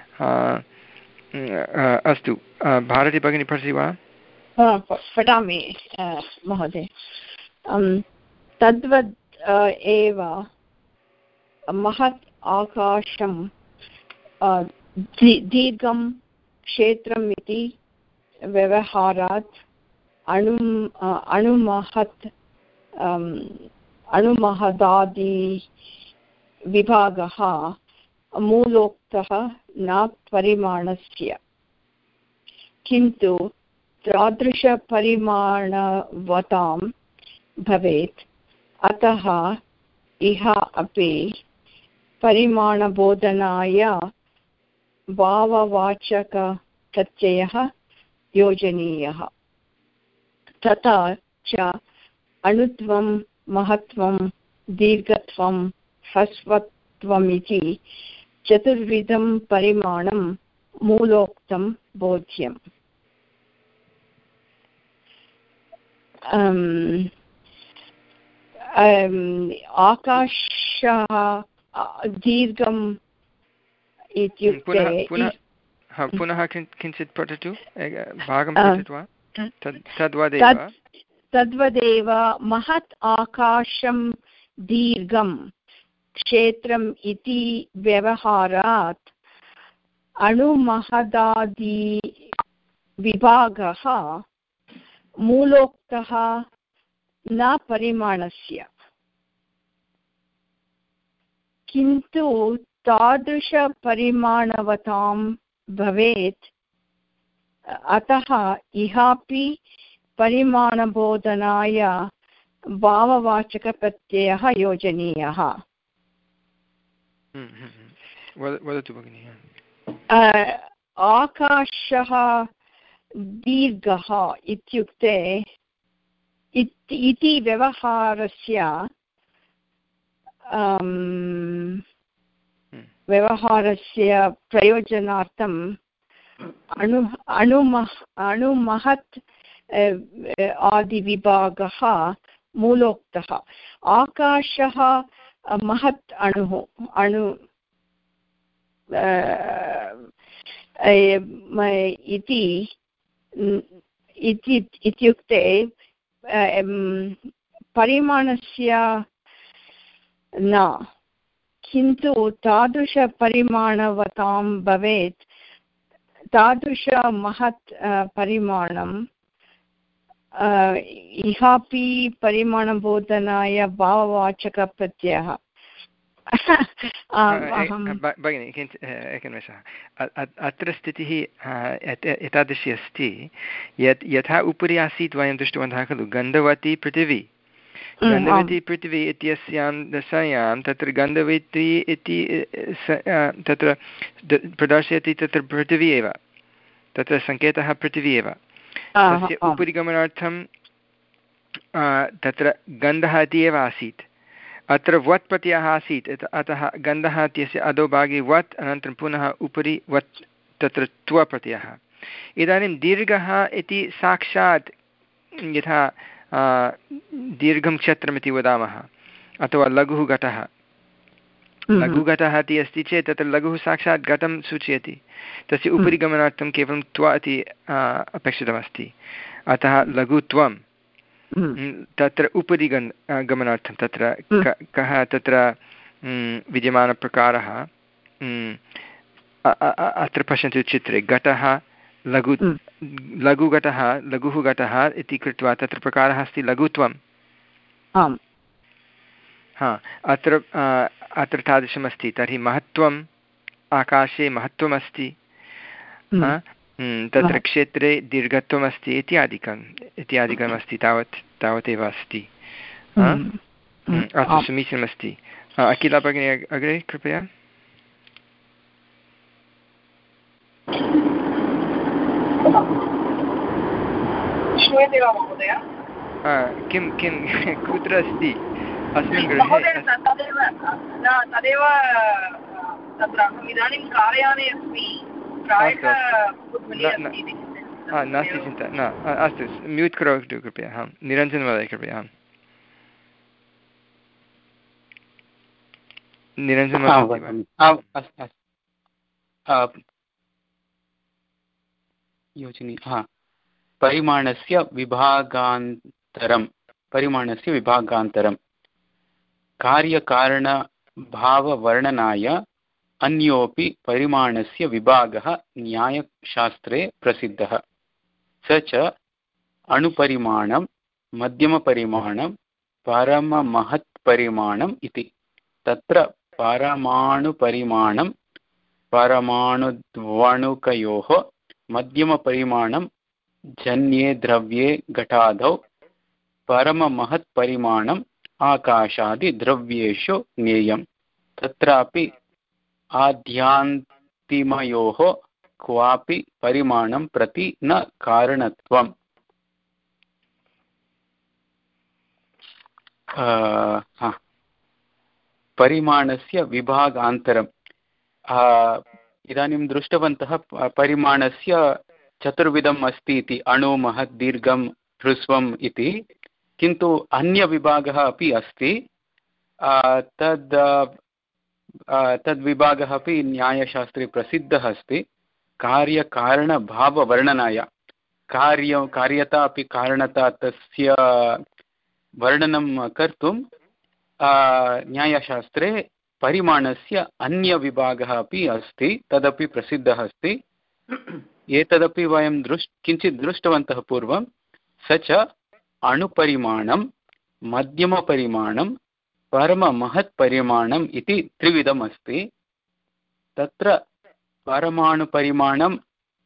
A: अस्तु भारती भगिनी पठति वा?
B: पठामि महोदय। तद्वद् एव महत् आकाशं दीर्घं क्षेत्रम् इति व्यवहारात् अणु अणुमहत् अणुमहदादि विभागः मूलोक्तः न परिमाणस्य, किन्तु तादृशपरिमाणवतां भवेत्। अतः इह अपि परिमाणबोधनाय भाववाचकप्रत्ययः योजनीयः। तथा च अणुत्वं महत्त्वं दीर्घत्वं ह्रस्वत्वमिति चतुर्विधं परिमाणं मूलोक्तं बोध्यम्। आकाशः दीर्घम् इत्युक्ते
A: पुनः किञ्चित् पठतु, भागं पठित्वा। तद्वदेव
B: तद्वदेव महत् आकाशं
L: दीर्घं क्षेत्रम् इति व्यवहारात् अणुमहदादि विभागः मूलोक्तः न परिमाणस्य, किन्तु तादृशपरिमाणवतां भवेत्। अतः इहापि परिमाणबोधनाय भाववाचकप्रत्ययः योजनीयः।
A: वदतु भगिनि।
L: आकाशः दीर्घः इत्युक्ते इति व्यवहारस्य व्यवहारस्य प्रयोजनार्थम् अणु अणुमह अणुमहत् आदिविभागः मूलोक्तः। आकाशः महत् अणुः अणु इति इत्युक्ते परिमाणस्य न, किन्तु तादृशपरिमाणवतां भवेत्। तादृश महत् परिमाणं इहापि परिमाणबोधनाय भाववाचकप्रत्ययः।
A: भगिनि किञ्चित् एकनिमेषः। अत्र स्थितिः एतादृशी अस्ति यत् यथा उपरि आसीत् वयं दृष्टवन्तः खलु, गन्धवती पृथिवी। गन्धवती पृथिवी इत्यस्यां दशायां तत्र गन्धवती इति तत्र प्रदर्शयति, तत्र पृथिवी एव, तत्र सङ्केतः पृथिवी एव। तस्य उपरि गमनार्थं तत्र गन्धः इति एव आसीत्। अत्र वत् प्रत्ययः आसीत्, अतः गन्धः इत्यस्य अधोभागे वत्, अनन्तरं पुनः उपरि वत्, तत्र त्व प्रत्ययः। इदानीं दीर्घः इति साक्षात् यथा दीर्घं क्षेत्रमिति वदामः, अथवा लघुः घटः। लघुघटः इति अस्ति चेत् तत्र लघुः साक्षात् घटं सूचयति, तस्य उपरि गमनार्थं केवलं त्व इति अपेक्षितमस्ति। अतः लघुत्वं तत्र उपरि गन् गमनार्थं तत्र कः तत्र विद्यमानप्रकारः अत्र पश्यन्तु चित्रे। घटः लघु लघुघटः लघुः घटः इति कृत्वा तत्र प्रकारः अस्ति लघुत्वम्।
L: आम्,
A: हा, अत्र अत्र तादृशमस्ति। तर्हि महत्त्वम्, आकाशे महत्त्वमस्ति, तत्र क्षेत्रे दीर्घत्वमस्ति इत्यादिकम् इत्यादिकमस्ति। तावत् तावदेव अस्ति। अस्तु, समीचीनमस्ति। अखिला भगिनी अग्रे कृपया।
M: श्रूयते वा महोदय?
A: किं किं कुत्र अस्ति अस्मिन् गृहे?
M: तदेव न तदेव तत्र अहम् इदानीं कारयाने अस्मि।
A: नास्ति चिन्ता, न अस्तु, म्यूट् करोतु कृपया। आं, निरञ्जन महोदय कृपया। आम्, निरञ्जन
K: योजनी। हा, परिमाणस्य विभागान्तरं परिमाणस्य विभागान्तरं कार्यकारणभाववर्णनाय अन्योपि परिमाणस्य विभागः न्यायशास्त्रे प्रसिद्धः। स च अणुपरिमाणं, मध्यमपरिमाणं, परममहत्परिमाणम् इति। तत्र परमाणुपरिमाणं परमाणुद्वणुकयोः, मध्यमपरिमाणं जन्ये द्रव्ये घटादौ, परममहत्परिमाणम् आकाशादिद्रव्येषु ज्ञेयम्। तत्रापि आद्यान्तिमयोः क्वापि परिमाणं प्रति न कारणत्वम्। परिमाणस्य विभागान्तरम् इदानीं दृष्टवन्तः। परिमाणस्य चतुर्विधम् अस्ति इति, अणु, महत्, दीर्घं, ह्रस्वम् इति। किन्तु अन्यविभागः अपि अस्ति। तद् तद्विभागः अपि न्यायशास्त्रे प्रसिद्धः अस्ति। कार्यकारणभाववर्णनाय, कार्य कार्यता अपि कारणता तस्य वर्णनं कर्तुं
N: न्यायशास्त्रे परिमाणस्य अन्यविभागः अपि अस्ति, तदपि प्रसिद्धः अस्ति। एतदपि वयं दृष् किञ्चित् दृष्टवन्तः पूर्वं। स च अणुपरिमाणं, मध्यमपरिमाणं, परममहत्परिमाणम् इति त्रिविधम् अस्ति। तत्र परमाणुपरिमाणं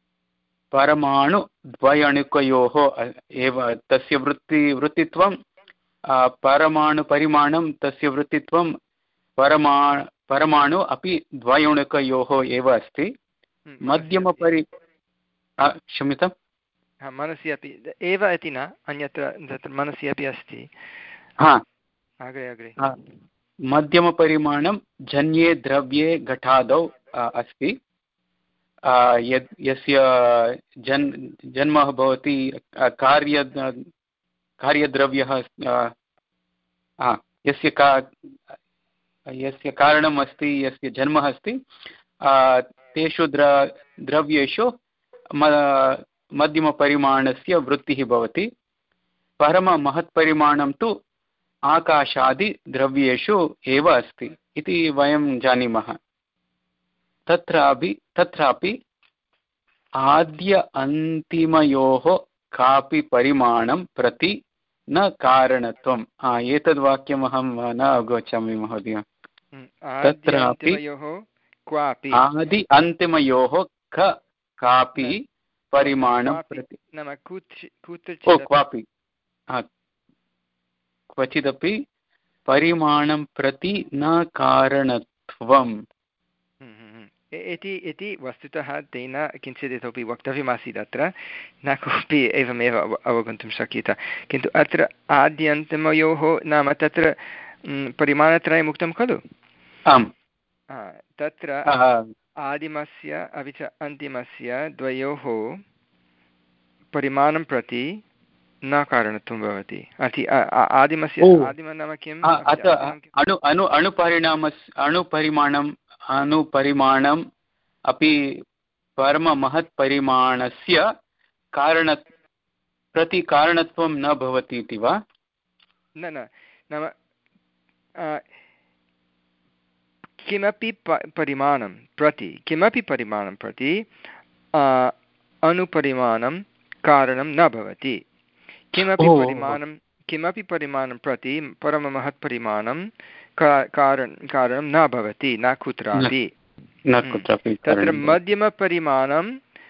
N: परमाणुद्वयणुकयोः एव तस्य वृत्ति वृत्तित्वं, परमाणुपरिमाणं तस्य वृत्तित्वं परमा परमाणु अपि द्वयणुकयोः एव अस्ति। मध्यमपरि क्षम्यताम्,
A: मनसि अपि एव इति न, अन्यत्र तत्र मनसि अपि अस्ति।
N: हा,
A: अग्रे अग्रे
N: मध्यमपरिमाणं जन्ये द्रव्ये घटादौ अस्ति। यद् यस्य जन् जन्मः भवति, कार्य कार्यद्रव्यः यस्य का यस्य कारणम् अस्ति, यस्य जन्मः अस्ति, तेषु द्र द्रव्येषु मध्यमपरिमाणस्य वृत्तिः भवति। परममहत्परिमाणं तु आकाशादिद्रव्येषु एव अस्ति इति वयं जानीमः। तत्रापि तत्रापि आद्य अन्तिमयोः कापि परिमाणं प्रति न कारणत्वम्। एतद् वाक्यम् अहं न अवगच्छामि महोदय। तत्रापि आदि अन्तिमयोः क कापि परिमाणं प्रति क्वापि क्वचिदपि परिमाणं प्रति न कारणत्वम्
A: इति इति वस्तुतः तेन किञ्चित् इतोपि वक्तव्यमासीत्। अत्र न कोऽपि एवमेव अवगन्तुं शक्यते, किन्तु अत्र आद्यन्तमयोः नाम तत्र परिमाणत्रयम् उक्तं खलु।
N: आम्,
A: तत्र आदिमस्य अपि च अन्तिमस्य द्वयोः परिमाणं प्रति न कारणत्वं भवति। अति आदिमस्य आदिमं नाम किम्?
N: अणु अणु अणुपरिणामस्य अणुपरिमाणम् अणुपरिमाणम् अपि परममहत्परिमाणस्य कारण प्रति कारणत्वं न भवति इति वा?
A: न न नाम किमपि परिमाणं प्रति किमपि परिमाणं प्रति अणुपरिमाणं कारणं न भवति। किमपि परिमाणं किमपि परिमाणं प्रति परममहत्परिमाणं कारणं कारणं न भवति, न कुत्रापि
N: न कुत्रापि।
A: तत्र मध्यमपरिमाणं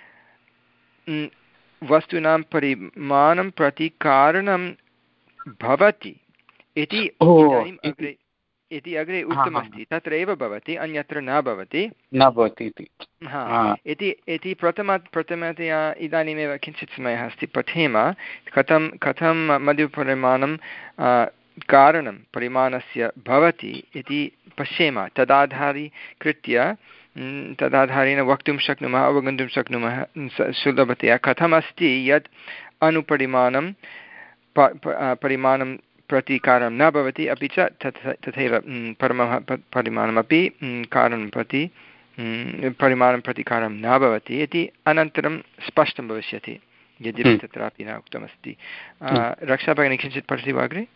A: वस्तूनां परिमाणं प्रति कारणं भवति इति इदानीम् अग्रे इति अग्रे उक्तमस्ति। तत्र एव भवति, अन्यत्र न भवति
N: न भवति इति।
A: हा इति इति प्रथम प्रथमतया इदानीमेव किञ्चित् समयः अस्ति, पठेम कथं कथं मध्यमपरिमाणं कारणं परिमाणस्य भवति इति पश्येम। तदाधारीकृत्य तदाधारेण वक्तुं शक्नुमः, अवगन्तुं शक्नुमः सुलभतया कथमस्ति यत् अणुपरिमाणं परिमाणं प्रति कारणं न भवति, अपि च तथा तथैव परमः परिमाणमपि कारणं प्रति परिमाणं प्रति कारणं न भवति इति अनन्तरं स्पष्टं भविष्यति, यद्यपि तत्रापि न उक्तमस्ति। रक्षा भगिनी किञ्चित् पठति वा अग्रे?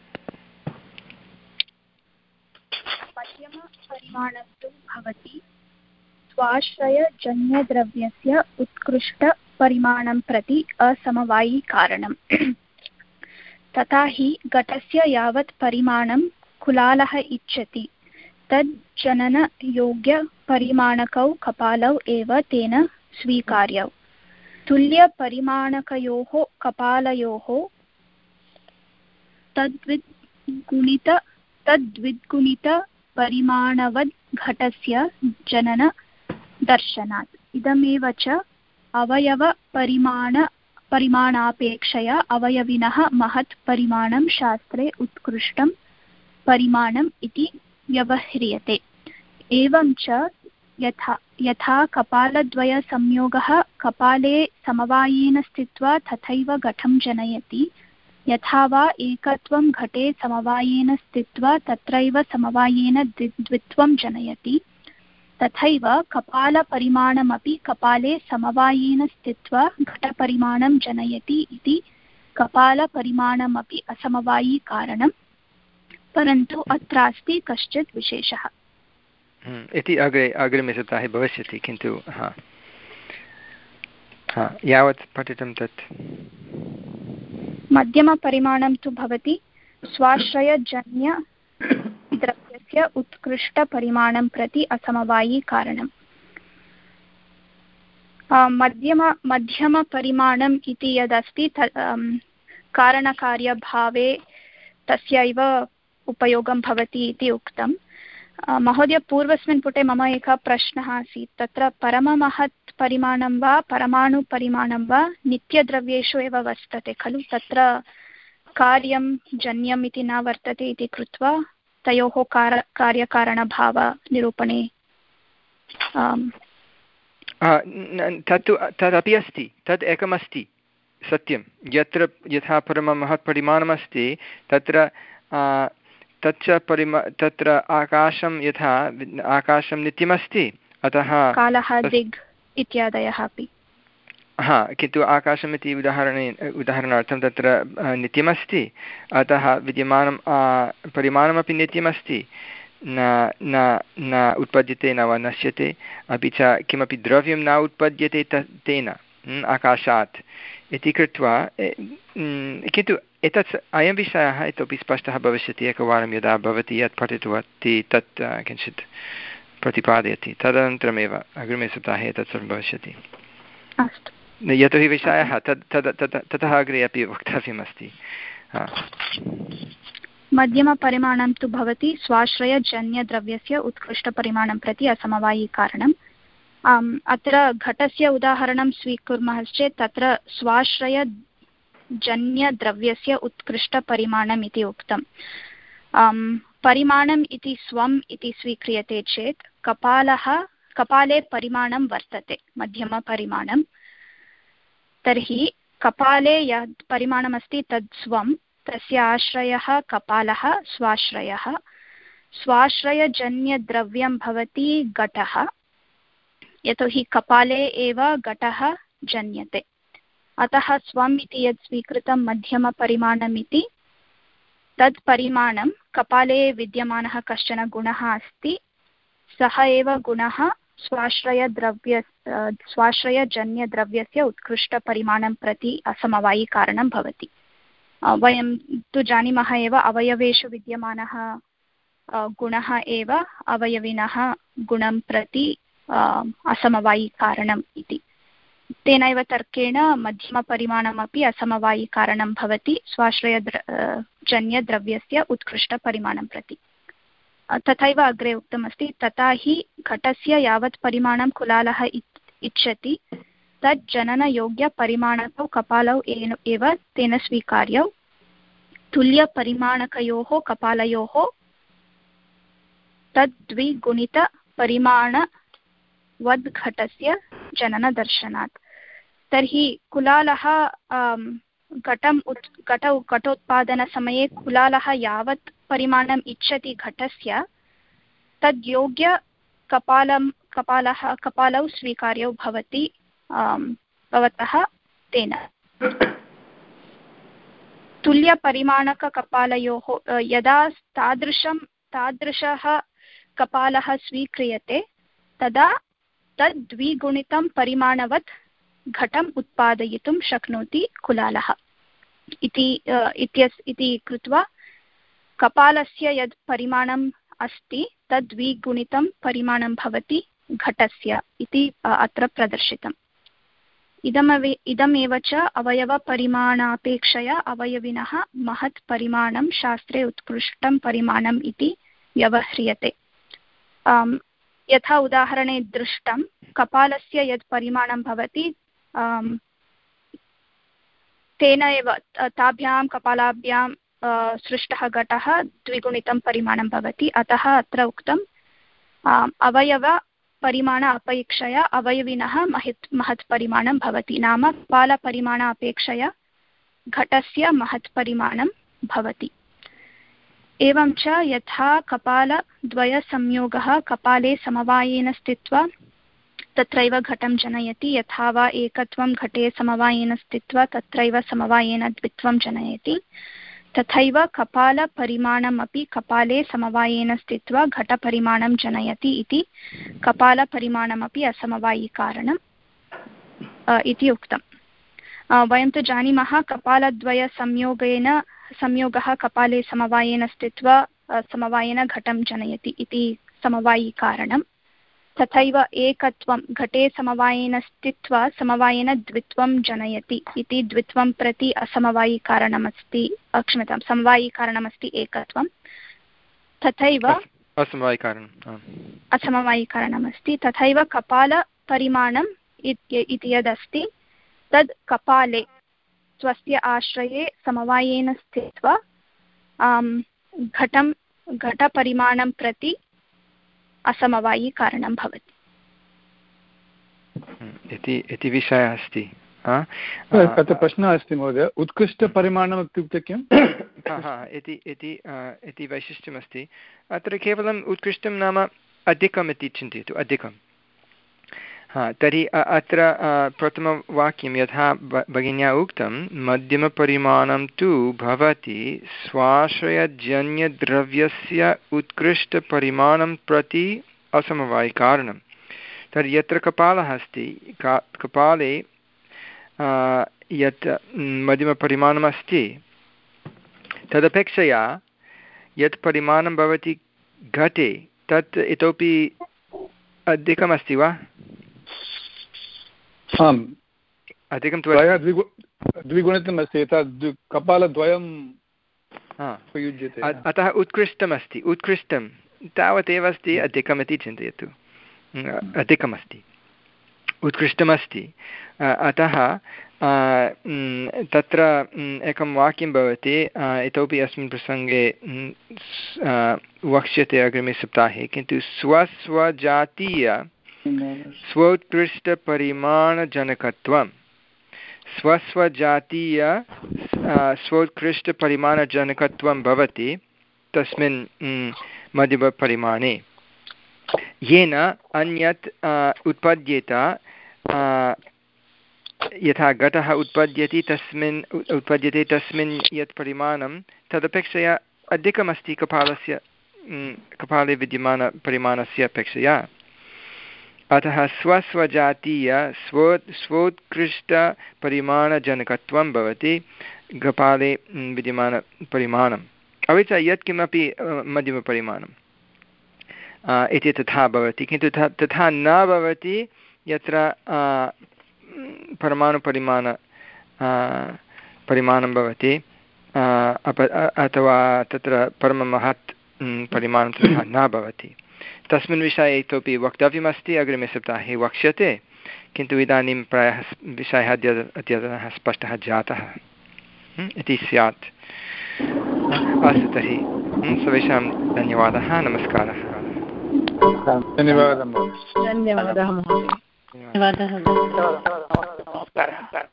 O: मध्यमपरिमाणत्वं भवति स्वाश्रयजन्यद्रव्यस्य उत्कृष्टपरिमाणं प्रति असमवायिकारणम्। तथा हि घटस्य यावत् परिमाणं कुलालः इच्छति तद् जननयोग्यपरिमाणकौ कपालौ एव तेन स्वीकार्यौ। तुल्यपरिमाणकयोः कपालयोः तद्विद्गुणित तद्विद्गुणितपरिमाणवद् घटस्य जननदर्शनात्। इदमेव च अवयवपरिमाण परिमाणापेक्षया अवयविनः महत् परिमाणं शास्त्रे उत्कृष्टं परिमाणम् इति व्यवह्रियते। एवं च यथा यथा कपालद्वयसंयोगः कपाले समवायेन स्थित्वा तथैव घटं जनयति, यथा वा एकत्वं घटे समवायेन स्थित्वा तत्रैव समवायेन द्वित्वं जनयति, तथैव कपालपरिमाणमपि कपाले समवायेन स्थित्वा घटपरिमाणं जनयति इति कपालपरिमाणमपि असमवायिकारणं परन्तु अत्र अस्ति कश्चित् विशेषः
A: इति अग्रे अग्रिमे सप्ताहे भविष्यति। किन्तु हा हा यावत् पठितं तत्
O: मध्यमपरिमाणं तु भवति स्वाश्रयजन्यद्रव्यस्य उत्कृष्टपरिमाणं प्रति असमवायिकारणम्। मध्यम मध्यमपरिमाणम् इति यदस्ति कारणकार्यभावे तस्यैव उपयोगं भवति इति उक्तं। महोदय, पूर्वस्मिन् पुटे मम एकः प्रश्नः आसीत्, तत्र परममहत् परिमाणं वा परमाणुपरिमाणं वा नित्यद्रव्येषु एव वर्तते खलु, तत्र कार्यं जन्यम् इति न वर्तते इति कृत्वा तयोः कार कार्यकारणभावनिरूपणे
A: तत्तु तदपि अस्ति, तद् एकमस्ति सत्यं। यत्र यथा परममहत् परिमाणमस्ति तत्र तच्च परिमा तत्र आकाशं यथा आकाशं नित्यमस्ति, अतः
O: कालः दिग् इत्यादयः अपि।
A: हा, किन्तु आकाशम् इति उदाहरणे उदाहरणार्थं तत्र नित्यमस्ति, अतः विद्यमानं परिमाणमपि नित्यमस्ति, न न न उत्पद्यते न वा नश्यते, अपि च किमपि द्रव्यं न उत्पद्यते त तेन आकाशात् इति कृत्वा। किन्तु एतत् अयं विषयः इतोपि स्पष्टः भविष्यति एकवारं यदा भवती यत् पठितवती तत् किञ्चित् प्रतिपादयति, तदनन्तरमेव अग्रिमे सप्ताहे एतत् सर्वं भविष्यति। यतोहि विषयः तद् तद् ततः अग्रे अपि वक्तव्यमस्ति।
O: मध्यमपरिमाणं तु भवति स्वाश्रयजन्यद्रव्यस्य उत्कृष्टपरिमाणं प्रति असमवायिकारणम्। अत्र घटस्य उदाहरणं स्वीकुर्मश्चेत् तत्र स्वाश्रयजन्यद्रव्यस्य उत्कृष्टपरिमाणम् इति उक्तं। परिमाणम् इति स्वम् इति स्वीक्रियते चेत् कपालः कपाले परिमाणं वर्तते मध्यमपरिमाणं, तर्हि कपाले यत् परिमाणमस्ति तद् स्वं, तस्य आश्रयः कपालः स्वाश्रयः। स्वाश्रयजन्यद्रव्यं भवति घटः, यतोहि कपाले एव घटः जन्यते, अतः स्वम् इति यत् स्वीकृतं मध्यमपरिमाणमिति तत् परिमाणं कपाले विद्यमानः कश्चन गुणः अस्ति, सः एव गुणः स्वाश्रयद्रव्य स्वाश्रयजन्यद्रव्यस्य उत्कृष्टपरिमाणं प्रति असमवायिकारणं भवति। वयं तु जानीमः एव अवयवेषु विद्यमानः गुणः एव अवयविनः गुणं प्रति असमवायिकारणम् इति। तेनैव तर्केण मध्यमपरिमाणमपि असमवायिकारणं भवति स्वाश्रयद्र जन्यद्रव्यस्य उत्कृष्टपरिमाणं प्रति। तथैव अग्रे उक्तमस्ति, तथा हि घटस्य यावत् परिमाणं कुलालः इच्छति तत् जननयोग्यपरिमाणकौ कपालौ एव तेन स्वीकार्यौ। तुल्यपरिमाणकयोः कपालयोः तद्द्विगुणितपरिमाणवद्घटस्य जननदर्शनात्। तर्हि कुलालः घटम् उत् घट घटोत्पादनसमये कुलालः यावत् परिमाणम् इच्छति घटस्य तद् योग्य कपालं कपालः कपालौ स्वीकार्यौ भवति भवतः तेन। तुल्यपरिमाणककपालयोः यदा तादृशं तादृशः कपालः स्वीक्रियते तदा तद् द्विगुणितं परिमाणवत् घटम् उत्पादयितुं शक्नोति कुलालः इति इति कृत्वा कपालस्य यद् परिमाणम् अस्ति तद् द्विगुणितं परिमाणं भवति घटस्य इति अत्र प्रदर्शितम्। इदमवे इदमेव च अवयवपरिमाणापेक्षया अवयविनः महत् परिमाणं शास्त्रे उत्कृष्टं परिमाणम् इति व्यवह्रियते। यथा उदाहरणे दृष्टं कपालस्य यत् परिमाणं भवति तेन एव ताभ्यां कपालाभ्यां सृष्टः घटः द्विगुणितं परिमाणं भवति। अतः अत्र उक्तम् अवयवपरिमाण अपेक्षया अवयविनः महत् महत् परिमाणं भवति, नाम कपालपरिमाण अपेक्षया घटस्य महत् परिमाणं भवति। एवं च यथा कपालद्वयसंयोगः कपाले समवायेन स्थित्वा तत्रैव घटं जनयति, यथा वा एकत्वं घटे समवायेन स्थित्वा तत्रैव समवायेन द्वित्वं जनयति, तथैव कपालपरिमाणमपि कपाले समवायेन स्थित्वा घटपरिमाणं जनयति इति कपालपरिमाणमपि असमवायिकारणम् इति उक्तम्। वयं तु जानीमः कपालद्वयसंयोगेन संयोगः कपाले समवायेन स्थित्वा समवायेन घटं जनयति इति समवायिकारणं। तथैव एकत्वं घटे समवायेन स्थित्वा समवायेन द्वित्वं जनयति इति द्वित्वं प्रति असमवायिकारणमस्ति क्षम्यतां समवायिकारणमस्ति एकत्वं। तथैव
A: असमवायिकारणम्
O: असमवायिकारणमस्ति। तथैव कपालपरिमाणम् इति यदस्ति तद् कपाले स्वस्य आश्रये समवायेन स्थित्वा घटं घटपरिमाणं प्रति असमवायिकारणं भवति
A: इति इति विषयः अस्ति।
D: अत्र प्रश्नः अस्ति महोदय, उत्कृष्टपरिमाणम् इत्युक्ते किम्?
A: इति इति इति वैशिष्ट्यमस्ति। अत्र केवलम् उत्कृष्टं नाम अधिकम् इति चिन्तयतु, अधिकं। हा तर्हि अत्र प्रथमवाक्यं यथा भगिन्या उक्तं मध्यमपरिमाणं तु भवति स्वाश्रयजन्यद्रव्यस्य उत्कृष्टपरिमाणं प्रति असमवायिकारणं। तर्हि यत्र कपालः अस्ति का कपाले यत् मध्यमपरिमाणमस्ति तदपेक्षया यत् परिमाणं भवति घटे तत् इतोपि अधिकमस्ति वा?
D: आम्
A: अधिकं
D: द्विगुणितम् अस्ति, यथा कपालद्वयं उपयुज्यते।
A: अतः उत्कृष्टमस्ति, उत्कृष्टं तावदेव अस्ति, अधिकमिति चिन्तयतु, अधिकमस्ति, उत्कृष्टमस्ति। अतः तत्र एकं वाक्यं भवति, इतोपि अस्मिन् प्रसङ्गे वक्ष्यते अग्रिमे सप्ताहे, किन्तु स्वस्वजातीय स्वोत्कृष्टपरिमाणजनकत्वं स्वस्वजातीय स्वोत्कृष्टपरिमाणजनकत्वं भवति तस्मिन् मध्यमपरिमाणे, येन अन्यत् उत्पद्येत। यथा घटः उत्पद्यते तस्मिन् उत्पद्यते तस्मिन् यत् परिमाणं तदपेक्षया अधिकमस्ति कपालस्य कपाले विद्यमानपरिमाणस्य अपेक्षया। अतः स्वस्वजातीय स्व स्वोत्कृष्टपरिमाणजनकत्वं भवति कपाले विद्यमानपरिमाणम्, अपि च यत्किमपि मध्यमपरिमाणम् इति तथा भवति। किन्तु तथा न भवति यत्र परमाणुपरिमाण परिमाणं भवति अथवा तत्र परममहत् परिमाणं तथा न भवति। तस्मिन् विषये इतोपि वक्तव्यमस्ति, अग्रिमे सप्ताहे वक्ष्यते, किन्तु इदानीं प्रायः विषयः अद्य अद्यतनः स्पष्टः जातः इति स्यात्। अस्तु तर्हि सर्वेषां धन्यवादः, नमस्कारः।
D: धन्यवादः
L: धन्यवादः महोदय।
B: धन्यवादः।
K: नमस्कारः।